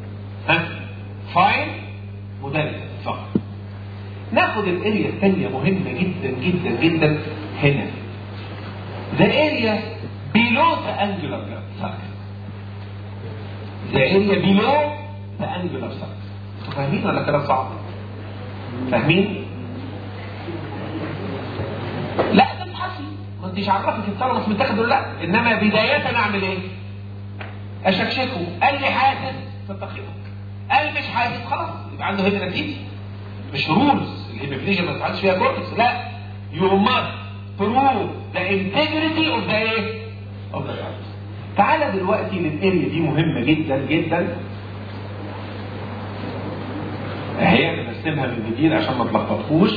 Speaker 1: فاين موداليتي فقط. ناخد الاريا الثانيه مهمه جدا جدا جدا هنا. The area below the angular surface. The area below the angular surface. فاهمين ولا كلام صعب؟ فاهمين؟ لا ده تحسي، ما انتش عرفك الثالاموس متاخد ولا لا، انما بدايه اعمل ايه؟ اشكشكه. قال لي حاسس فتخيلك، قال مش حاسس خلاص يبقى عنده هيمي نتيجه. مش رولز الهيميبليجيا ما تفعلش فيها كورتكس، لا يو ماست بروف ذا انتجريتي اوف ذا ايه؟ اوف ذا كورتكس. تعالى دلوقتي للاريا دي مهمه جدا جدا. اهي بنرسمها من جديد عشان ما تلخبطوش.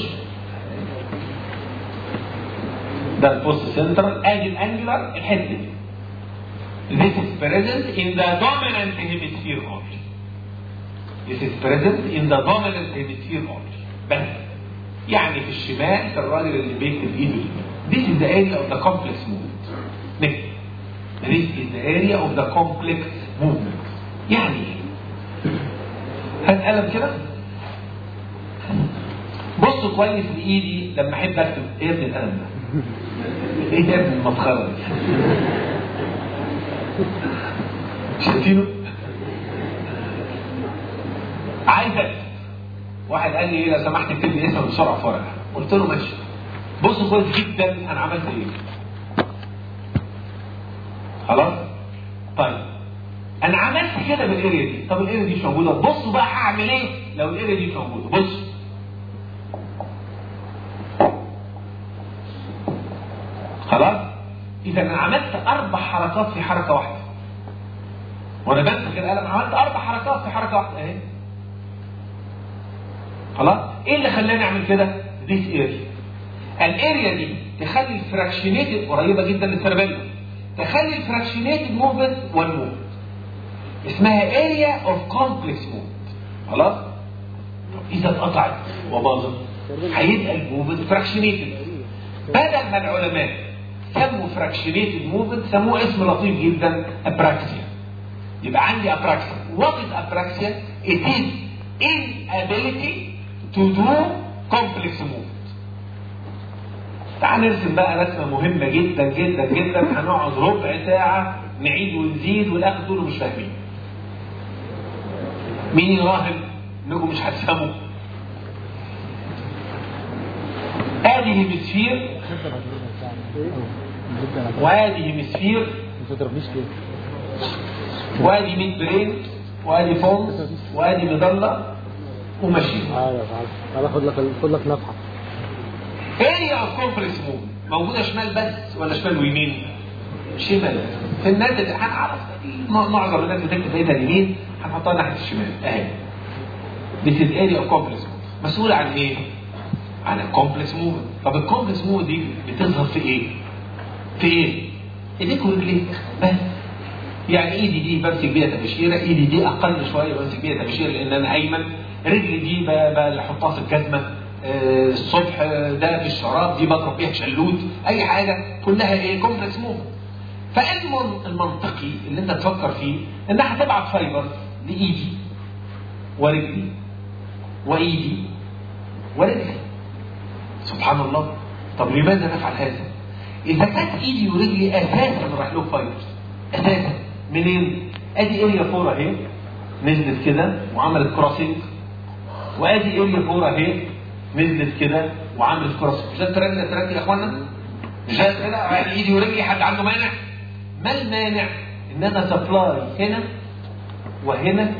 Speaker 1: ده البوست سنترال، ادي الانجلر الحته دي. This is present in the dominant hemisphere only. This is present in the dominant hemisphere only. بس يعني في الشمال في الراجل اللي بيكتب ايده دي. This is the area of the complex movement. نكتب. This is the area of the complex movement. يعني ايه؟ هات قلم كده. بصوا كويس لايدي لما احب اكتب ايه يا ابن القلم ده؟ ايه يا ابن المسخره دي؟ شايفينه؟ عايز اكتب. واحد قال لي ايه لو سمحت اكتب لي اسمه بسرعه في ورقه. قلت له ماشي. بصوا كويس جدا انا عملت ايه. خلاص؟ طيب انا عملت كده بالاريا دي، طب الاريا دي مش موجوده، بصوا بقى هعمل ايه لو الاريا دي مش موجوده. بصوا خلاص؟ اذا انا عملت 4 حركات في حركه واحده، وانا بمسك القلم عملت 4 حركات في حركه واحده اهي. خلاص؟ ايه اللي خلاني اعمل كده؟ ديس اريا. الاريا دي تخلي الفراكشنيتد قريبه جدا للسيربيلم، تخلي الفراكشنيتد موفمنت والموفمنت، اسمها اريا اوف كومبلكس موفمنت. خلاص؟ طب اذا اتقطعت وباظت هيبقى الموفمنت فراكشنيتد. بدل ما العلماء سموا فراكشنيتد موفمنت سموه اسم لطيف جدا ابراكسيا. يبقى عندي ابراكسيا. What is apraxia? It is inability to do complex movement. تعال نرسم بقى رسمه مهمه جدا جدا جدا، هنقعد ربع ساعه نعيد ونزيد والاخر تقولوا مش فاهمين. مين يراهن انكم مش هتفهموا؟ ادي هيمسفير وادي هيمسفير وادي ميد برين وادي فونس وادي مضله وماشيين.
Speaker 2: تعالى خد لك نفحه.
Speaker 1: اريا اوف كومبلكس موفمنت موجوده شمال بس ولا شمال ويمين؟ شمال. في الناس اللي هنعرف معظم الناس بتكتب ايدها اليمين هنحطها ناحيه الشمال اهي. This is area of complex movement. مسؤول عن ايه؟ عن الكومبلكس موفمنت. طب الكومبلكس موفمنت دي بتظهر في ايه؟ في ايه؟ ايديك ورجليك بس. يعني ايدي دي بمسك بيها تبشيره، ايدي دي اقل شويه بمسك بيها تبشيره لان انا ايمن، رجلي دي بحطها في الجزمه الصبح، ده في الشراب، دي بضرب بيها شلوت، اي حاجه كلها ايه؟ كومبلكس موفمنت. فالمن المنطقي اللي انت تفكر فيه انها هتبعت فايبر لايدي ورجلي وايدي ورجلي. سبحان الله. طب لماذا نفعل هذا؟ اذا كانت ايدي ورجلي اساسا راح له فايبرز اساسا منين؟ ادي اريا 4 اهي نزلت كده وعملت كروسنج، وادي اريا 4 اهي نزلت كده وعملت كروسنج. مش ده تركز يا اخوانا؟ مش ده كده؟ يعني ايدي ورجلي حد عنده مانع؟ ما المانع؟ ان انا سبلاي هنا وهنا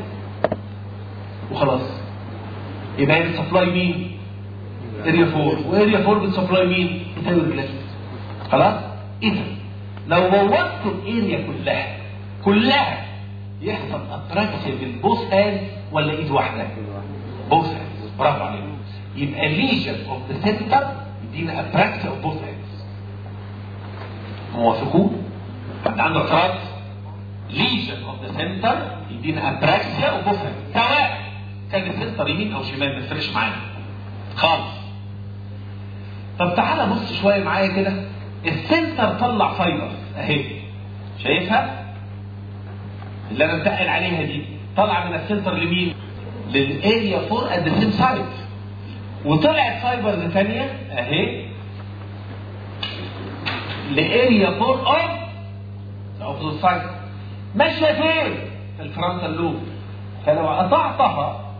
Speaker 1: وخلاص. يبقى هي بتسبلاي مين؟ اريا 4، واريا 4 بتسبلاي مين؟ بتساوي رجلك. خلاص؟ اذا لو بوظت الاريا كلها يحصل ابراكسيا بالبوث هاند ولا ايد واحده؟ بوث هاند. برافو عليك. يبقى ليجن اوف ذا سنتر يدينا ابراكسيا اوف بوث هاندز. موافقون؟ حد عنده اعتراض؟ ليجن اوف ذا سنتر يدينا ابراكسيا اوف بوث هاندز، سواء كان السنتر يمين او شمال ما تفرقش معانا خالص. طب تعالى بص شويه معايا كده. السنتر طلع فايبر اهي، شايفها؟ اللي انا متقل عليها دي طلع من السنتر لمين؟ للاريا 4 at the same side. وطلعت فايبرز ثانيه اهي لاريا 4 of the opposite side. ماشيه فين؟ في الفرونتال لوب. فلو قطعتها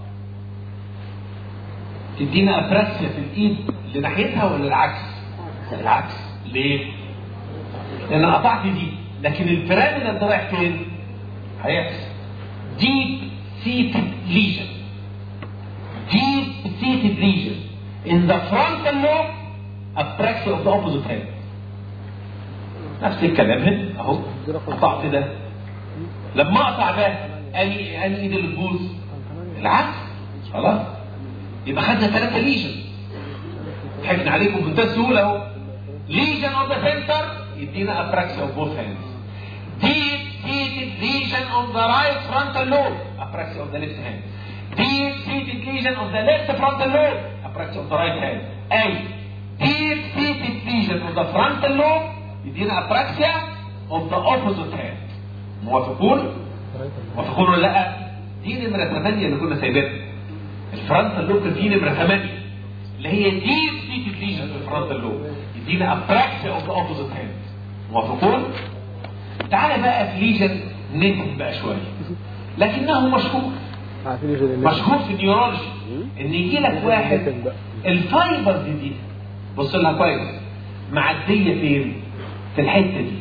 Speaker 1: تدينا ابراكسيا في الايد اللي ناحيتها ولا العكس؟ العكس. ليه؟ لان قطعت دي، لكن البيراميدال ده رايح فين؟ هيحصل deep seated lesion. Deep seated lesion in the frontal lobe, apraxia of the opposite hand. نفس الكلام هنا اهو. قطعت ده، لما اقطع ده اني ايد اللي تبوظ؟ العكس. خلاص؟ يبقى خدنا 3 ليجن. حكنا عليكم بمنتهى السهوله اهو. ليجن اوف ذا سنتر يدينا ابراكسيا اوف بوث هاندز. Deep seated lesion of the right frontal lobe, apraxia of the left hand. Deep seated lesion of the left frontal lobe, apraxia of the right hand. أي deep seated lesion of the frontal lobe يدينا apraxia of the opposite hand. موافقون؟ موافقون ولا لا؟ دي نمرة 8 اللي كنا سايبينها. الفرونتال لوب كان فيه نمرة 8 اللي هي deep seated lesion في الفرونتال لوب يدينا apraxia of the opposite hand. موافقون؟ تعالى بقى في ليجن نتن بقى شويه، لكنه مشهور
Speaker 2: مشهور
Speaker 1: في النيورولوجي. ان يجي لك واحد الفايبرز دي بص لها كويس، معديه فين؟ في الحته دي.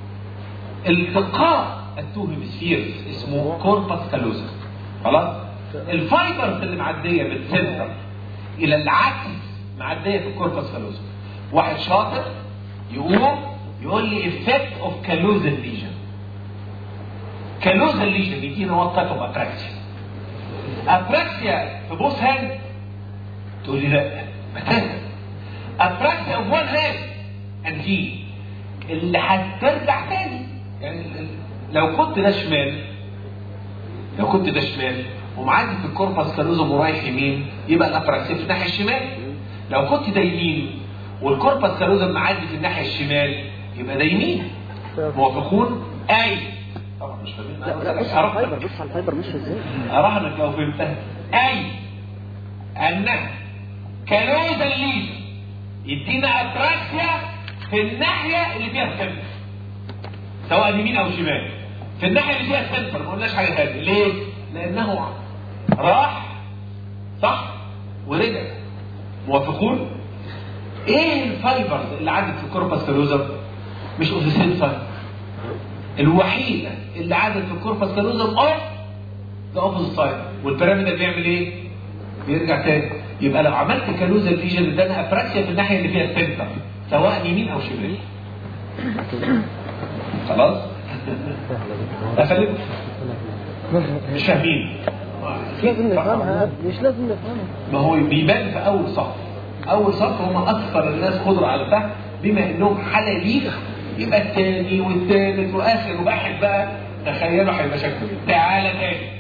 Speaker 1: التقاء التو هيمسفيرز اسمه كوربس كالوزا. خلاص؟ الفايبرز اللي معديه من السنتر الى العكس معديه في الكوربس كالوزا. واحد شاطر يقول لي effect of callosal lesion. callosal lesion يدينا what type of apraxia. apraxia في both hand تقول لي لا مثلا apraxia of one hand and في اللي هترجع تاني. يعني لو كنت ده شمال ومعدي في الكوربس كالوزوم ورايح يمين يبقى الابراكسيا في الناحيه الشمال. لو كنت ده يمين والكوربس كالوزوم معدي في الناحيه الشمال يبقى ده يمين. موافقون؟ اي طبعا مش فاهمين.
Speaker 3: لا بص على الفايبر، بص على الفايبر مش ازاي.
Speaker 1: اراهنك لو فهمتها اي ان كالوزا الليجن يدينا ابراكسيا في الناحيه اللي فيها السنتر سواء يمين او شمال. في الناحيه اللي فيها السنتر ما قلناش حاجه ثانيه. ليه؟ لانه راح صح ورجع. موافقون؟ ايه الفايبرز اللي عدت في الكوربس كالوزم؟ مش اوف ذا سيم سايد. الوحيده اللي عدت في الكوربس كالوزم اوف ذا اوبوزيت سايد. والبيراميدال بيعمل ايه؟ بيرجع تاني. يبقى لو عملت كالوزا ليجن ادانا ابراكسيا في الناحيه اللي فيها السنتر سواء يمين او شمال. خلاص؟ أفلت؟ مش فاهمين.
Speaker 2: مش لازم نفهمها.
Speaker 1: ما هو بيبان في أول صف. أول صف هم أكثر الناس قدرة على الفهم بما إنهم حلاليق. يبقى الثاني والثالث وآخر واحد بقى تخيلوا هيبقى شكله. تعالى تاني.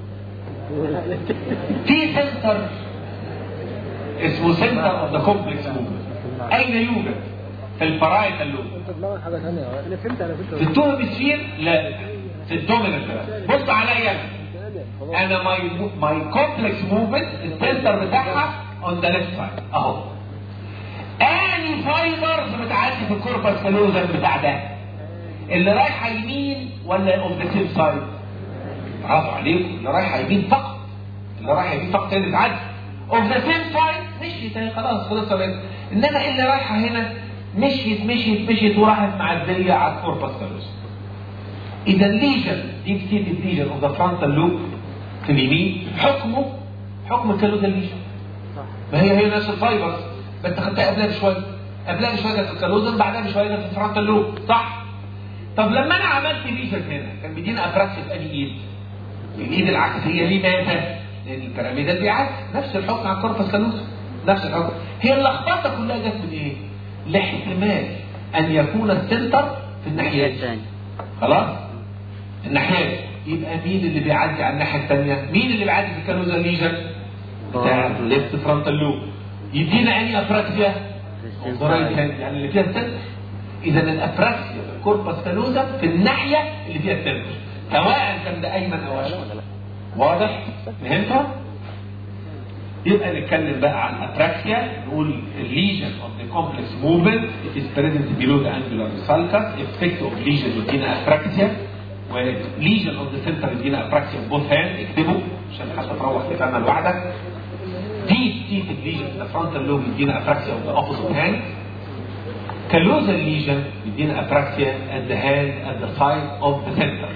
Speaker 1: في سنتر اسمه سنتر اوف ذا كومبلكس موفمنت. أين يوجد؟ في الفرايتال لوب.
Speaker 2: حاجه ثانيه انا فهمت
Speaker 1: في التو هيمسفير لا، في الدوميننت. بص عليا انا ماي كومبلكس موفمنت السنتر بتاعها اون ذا ليفت سايد اهو. اني فايبرز بتعدي في الكوربس كالوزم بتاع ده اللي رايحه يمين ولا اوف ذا سيم سايد؟ برافو عليكم، اللي رايحه يمين فقط. اللي رايحه يمين فقط اللي بتعدي اوف ذا سيم سايد مشيت خلاص خلصت. انما اللي رايحه هنا مشيت وراحت معديه على الكوربس كالوزم. اذا الليجن ديب سيتد ليجن اوف ذا فرونتال لوب في اليمين حكم الكالوزال ليجن. ما هي نفس الفايبرز بس خدتها قبلها بشويه كانت الكالوزم، بعدها بشويه كانت الفرونتال لوب صح؟ طب لما انا عملت ليجن هنا كان بيدينا ابراكسيا في انهي ايد؟ الايد العكسيه. لماذا؟ لان البيراميدال بيعكس نفس الحكم على الكوربس كالوزم. نفس الحكم. هي اللخبطه كلها جت من ايه؟ لاحتمال ان يكون السنتر في الناحيه الثانيه. خلاص؟ الناحيه يبقى مين اللي بيعدي على الناحيه الثانيه؟ مين اللي بيعدي في الكالوزال ليجن؟ بتاع الليفت فرونتال لوب. يدينا انهي ابراكسيا؟ يعني اللي فيها السنتر. اذا الابراكسيا في الكوربس كالوزم في الناحيه اللي فيها السنتر سواء كان ده ايمن او اشمل. واضح؟ فهمتوا؟ يبقى نتكلم بقى عن الابراكسيا. نقول الليجن اوف ذا كومبلكس موفمنت it is present below the angular sulcus. effect of lesion يدينا ابراكسيا وليجن اوف ذا سنتر يدينا ابراكسيا بوث هاند. اكتبوا عشان حتى تروح تفهمها لوحدك. deep seated lesion in the frontal lobe يدينا ابراكسيا of the opposite hand. callosal lesion يدينا ابراكسيا at the hand at the side of the center.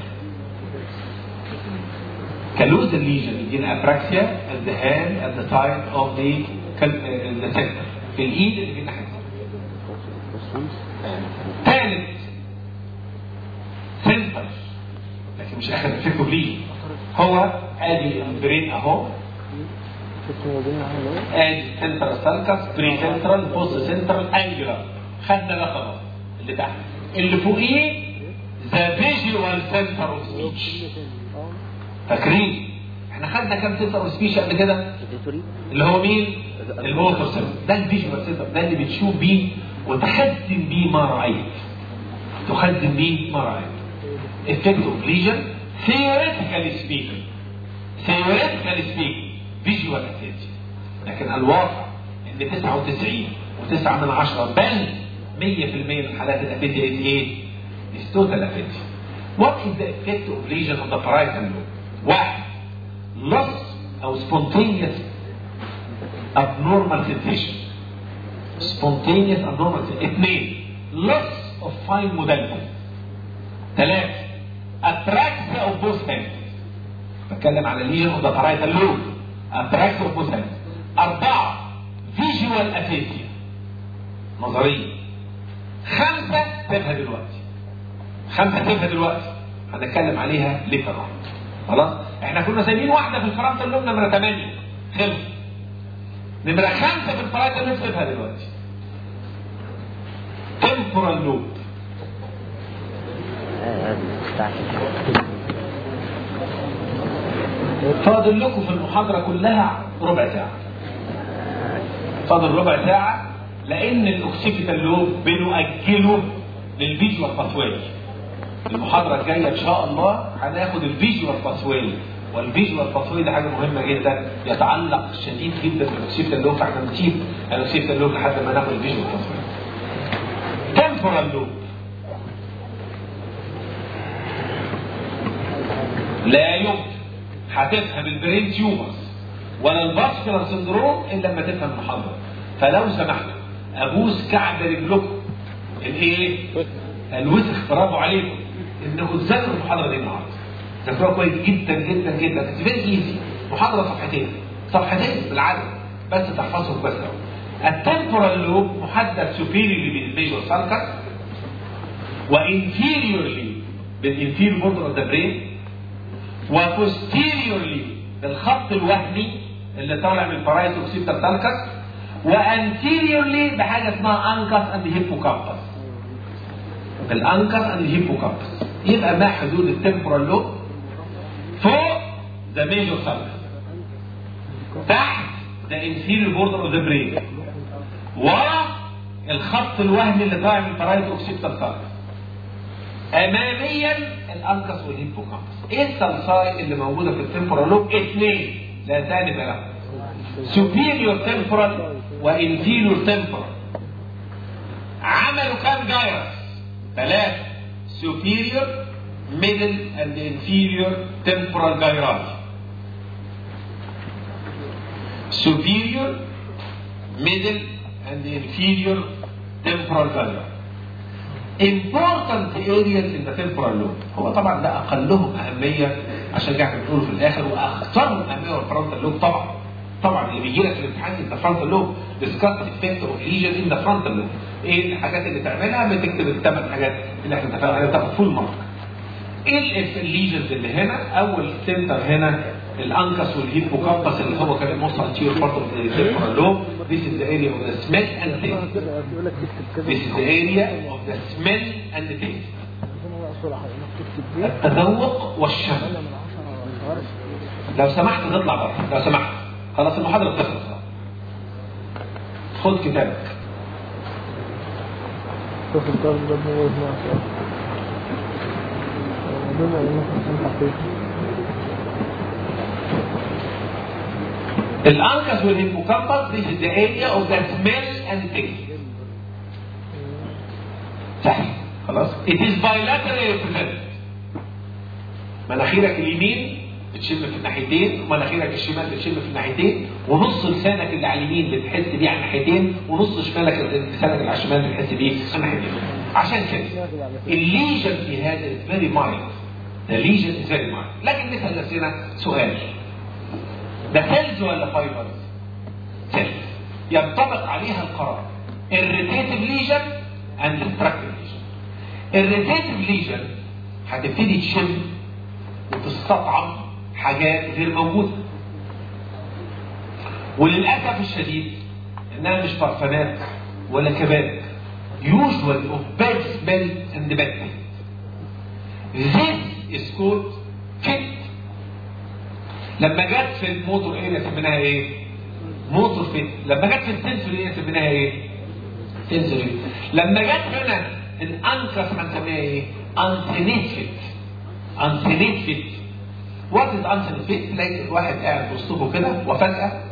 Speaker 1: callosal lesion يدينا ابراكسيا at the hand at the side of the center في الايد اللي في الناحيه. ثالث سنتر لكن مش اخر الفكر ليه هو ادي البرين اهو. ادي سنتر سالكس بري سنترال بوست سنترال انجلر. خدنا ده خلاص. اللي تحت اللي فوقيه ذا فيجوال سنتر اوف سبيتش. فاكرين احنا خدنا كام سنتر اوف سبيتش قبل كده؟ اللي هو مين؟ الموتور سنتر. ده الفيجوال سنتر، ده اللي بتشوف بيه وتخزن بيه ما رأيت. effect of lesion theoretically speaking visual attention. لكن الواقع ان 99.9 بل 100% من حالات الافيتي ايه؟ is total aphasia. What is the effect of lesion on the parietal lobe? 1. loss او spontaneous abnormal sensation. spontaneous abnormal. 2 loss of fine modality. 3 apraxia of both hands. بتكلم على الهير اوف ذا بارايتال لوب. apraxia of both hands. 4 visual aphasia نظرية. 5 سيبها دلوقتي. 5 سيبها دلوقتي. هنتكلم عليها ليتر. خلاص؟ احنا كنا سايبين واحدة في الفرونتال لوب نمرة 8. خلص. نمرة 5 في البارايتال لوب سيبها دلوقتي. temporal lobe. فاضل لكم في المحاضرة كلها ربع ساعة. فاضل ربع ساعة لأن الأوكسيبيتال لوب بنؤجله للفيجوال باثواي. المحاضرة الجاية إن شاء الله هناخد الفيجوال باثواي، والفيجوال باثواي ده حاجة مهمة جدا يتعلق شديد جدا بالأوكسيبيتال لوب، فاحنا نسيب الأوكسيبيتال لوب لحد ما ناخد الفيجوال باثواي. temporal lobe لا يمكن هتفهم البرين تيومرز ولا الفاسكولار سندروم الا لما تفهم المحاضره. فلو سمحت ابوس كعب رجلكم الايه؟ الوسخ. برافو عليكم انكم تذاكروا المحاضره دي النهارده. ذاكروها كويس جدا جدا جدا. اتس فيري ايزي. محاضره صفحتين بالعدد بس تحفظهم كويس قوي. التمبورال لوب محدد سوبيريورلي بالميجور سالكس وانفيريورلي بالانفيريور بوردر اوف ذا برين وبوستيريورلي بالخط الوهمي اللي طالع من البارايت اوكسيبتال سالكس وانتيريورلي بحاجه اسمها انكس اند هيبوكامبس. الانكس اند هيبوكامبس. يبقى ما حدود التمبورال لوب؟ فوق ذا ميجور سالكس، تحت ذا انفيريور بوردر اوف ذا برين، ورا الخط الوهمي اللي طالع من البارايت اوكسيبتال سالكس، اماميا الانكس والهيبوكامبس. ايه السلساي اللي موجوده في التمبورال لوب؟ 2 لا ثالث لها. سوبيريور تمبورال وانفيريور تمبورال. عملوا كام جايرس؟ 3 سوبيريور ميدل اند انفيريور تمبورال جايراي. superior middle and inferior temporal gyri. important areas in the temporal lobe. هو طبعا ده اقلهم اهميه عشان كده بنقوله في الاخر، واكثرهم اهميه هو الفرونتال لوب. طبعا اللي بيجي لك في الامتحان انت فرونتال لوب discuss effect of lesion in the frontal lobe. ايه الحاجات اللي تعملها؟ بتكتب ال8 حاجات اللي احنا اتفقنا عليها تاخد فول مارك. ايه الليجنز اللي هنا؟ اول سنتر هنا الانكس والهيبوكامبس اللي هو كان موصل تشير بارت اوف ذا temporal lobe. This is the area of the smell and taste. This is the area of the smell and taste. التذوق والشم. لو سمحت تطلع بره، لو سمحت. خلاص المحاضرة بتخلص. خد كتابك. الانكس والهيبوكامبس this is the area of the smell and taste. صحيح. خلاص. It is bilaterally represented. مناخيرك اليمين بتشم في الناحيتين، ومناخيرك الشمال بتشم في الناحيتين، ونص لسانك اللي على اليمين بتحس بيه على الناحيتين، ونص شمالك لسانك اللي على الشمال بتحس بيه على الناحيتين. عشان كده الليجن في هذا is very mild. The lesion is very mild. لكن نسأل نفسنا سؤال. ده سيلز ولا فايبرز؟ سيلز. ينطبق عليها القرار. irritative lesion and destructive lesion. irritative lesion هتبتدي تشم وتستطعم حاجات غير موجودة. وللأسف الشديد إنها مش برفانات ولا كباب. usually of bad smell and bad taste. This is called fit. لما جت في الموتور اريا سميناها ايه؟ موتور فيت. لما جت في السنسوري اريا سميناها ايه؟ سنسوري. لما جت هنا الانكس هنسميها ايه؟ انسينيت فيت. انسينيت فيت. وات از انسينيت فيت؟ تلاقي الواحد قاعد وسطه كده وفجأة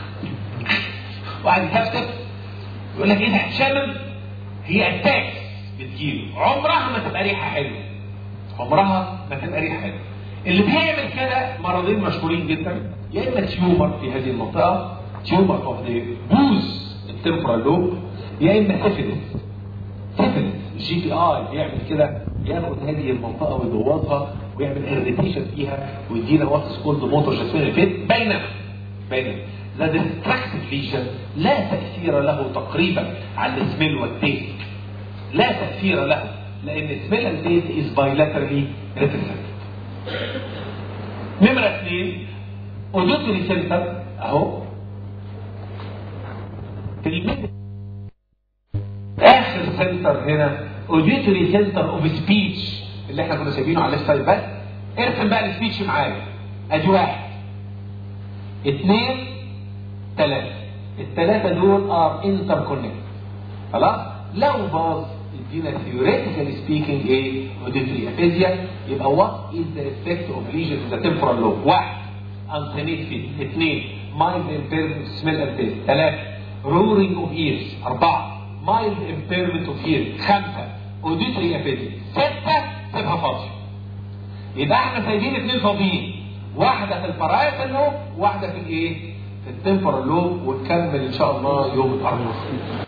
Speaker 1: واحد يتفتف يقول لك ايه ده؟ شامم؟ هي اتاكس بتجيله. عمرها ما تبقى ريحة حلوة. عمرها ما تبقى ريحة حلوة. اللي بيعمل كده مرضين مشهورين جدا، يا اما تيومر في هذه المنطقه، تيومر اوف ذا بوز التمبرال لوب، يا اما سيفيلس. جي بي اي بيعمل كده، ياخد هذه المنطقه ويبوظها ويعمل اريتيشن فيها ويدينا واتس كولد موتور جاسمين فيت. بينما ذا ديستراكتيف ليجن لا تاثير له تقريبا على السميل والتيست، لا تاثير له، لان السميل والتيست از بايلاترالي ريبريزنتد. نمره 2 اوديتوري سنتر اهو في الميد اخر سنتر هنا اوديتوري سنتر اوف سبيتش اللي احنا كنا سايبينه على الليفت سايد بس. ارسم بقى السبيتش معايا. ادي 1 2 3. الثلاثه دول ار انتر كونكت. خلاص؟ لو باظ يدينا ثيوريتيكال سبيكينج ايه؟ اوديتوري افيزيا. يبقى وات از ذا افكت اوف ليجن ذا تمبورال لوب؟ 1 انسينيت فيت. 2 مايلد امبيرمنت سميل اند تيست. 3 رورينج اوف ايرز. 4 مايلد امبيرمنت اوف هيرنج. 5 اوديتوري افيزيا. 6 سيبها فاضيه. يبقى احنا سايبين 2 فاضيين، واحده في البارايتال لوب، واحده في الايه؟ في التمبورال لوب. ونكمل ان شاء الله يوم الاربعاء.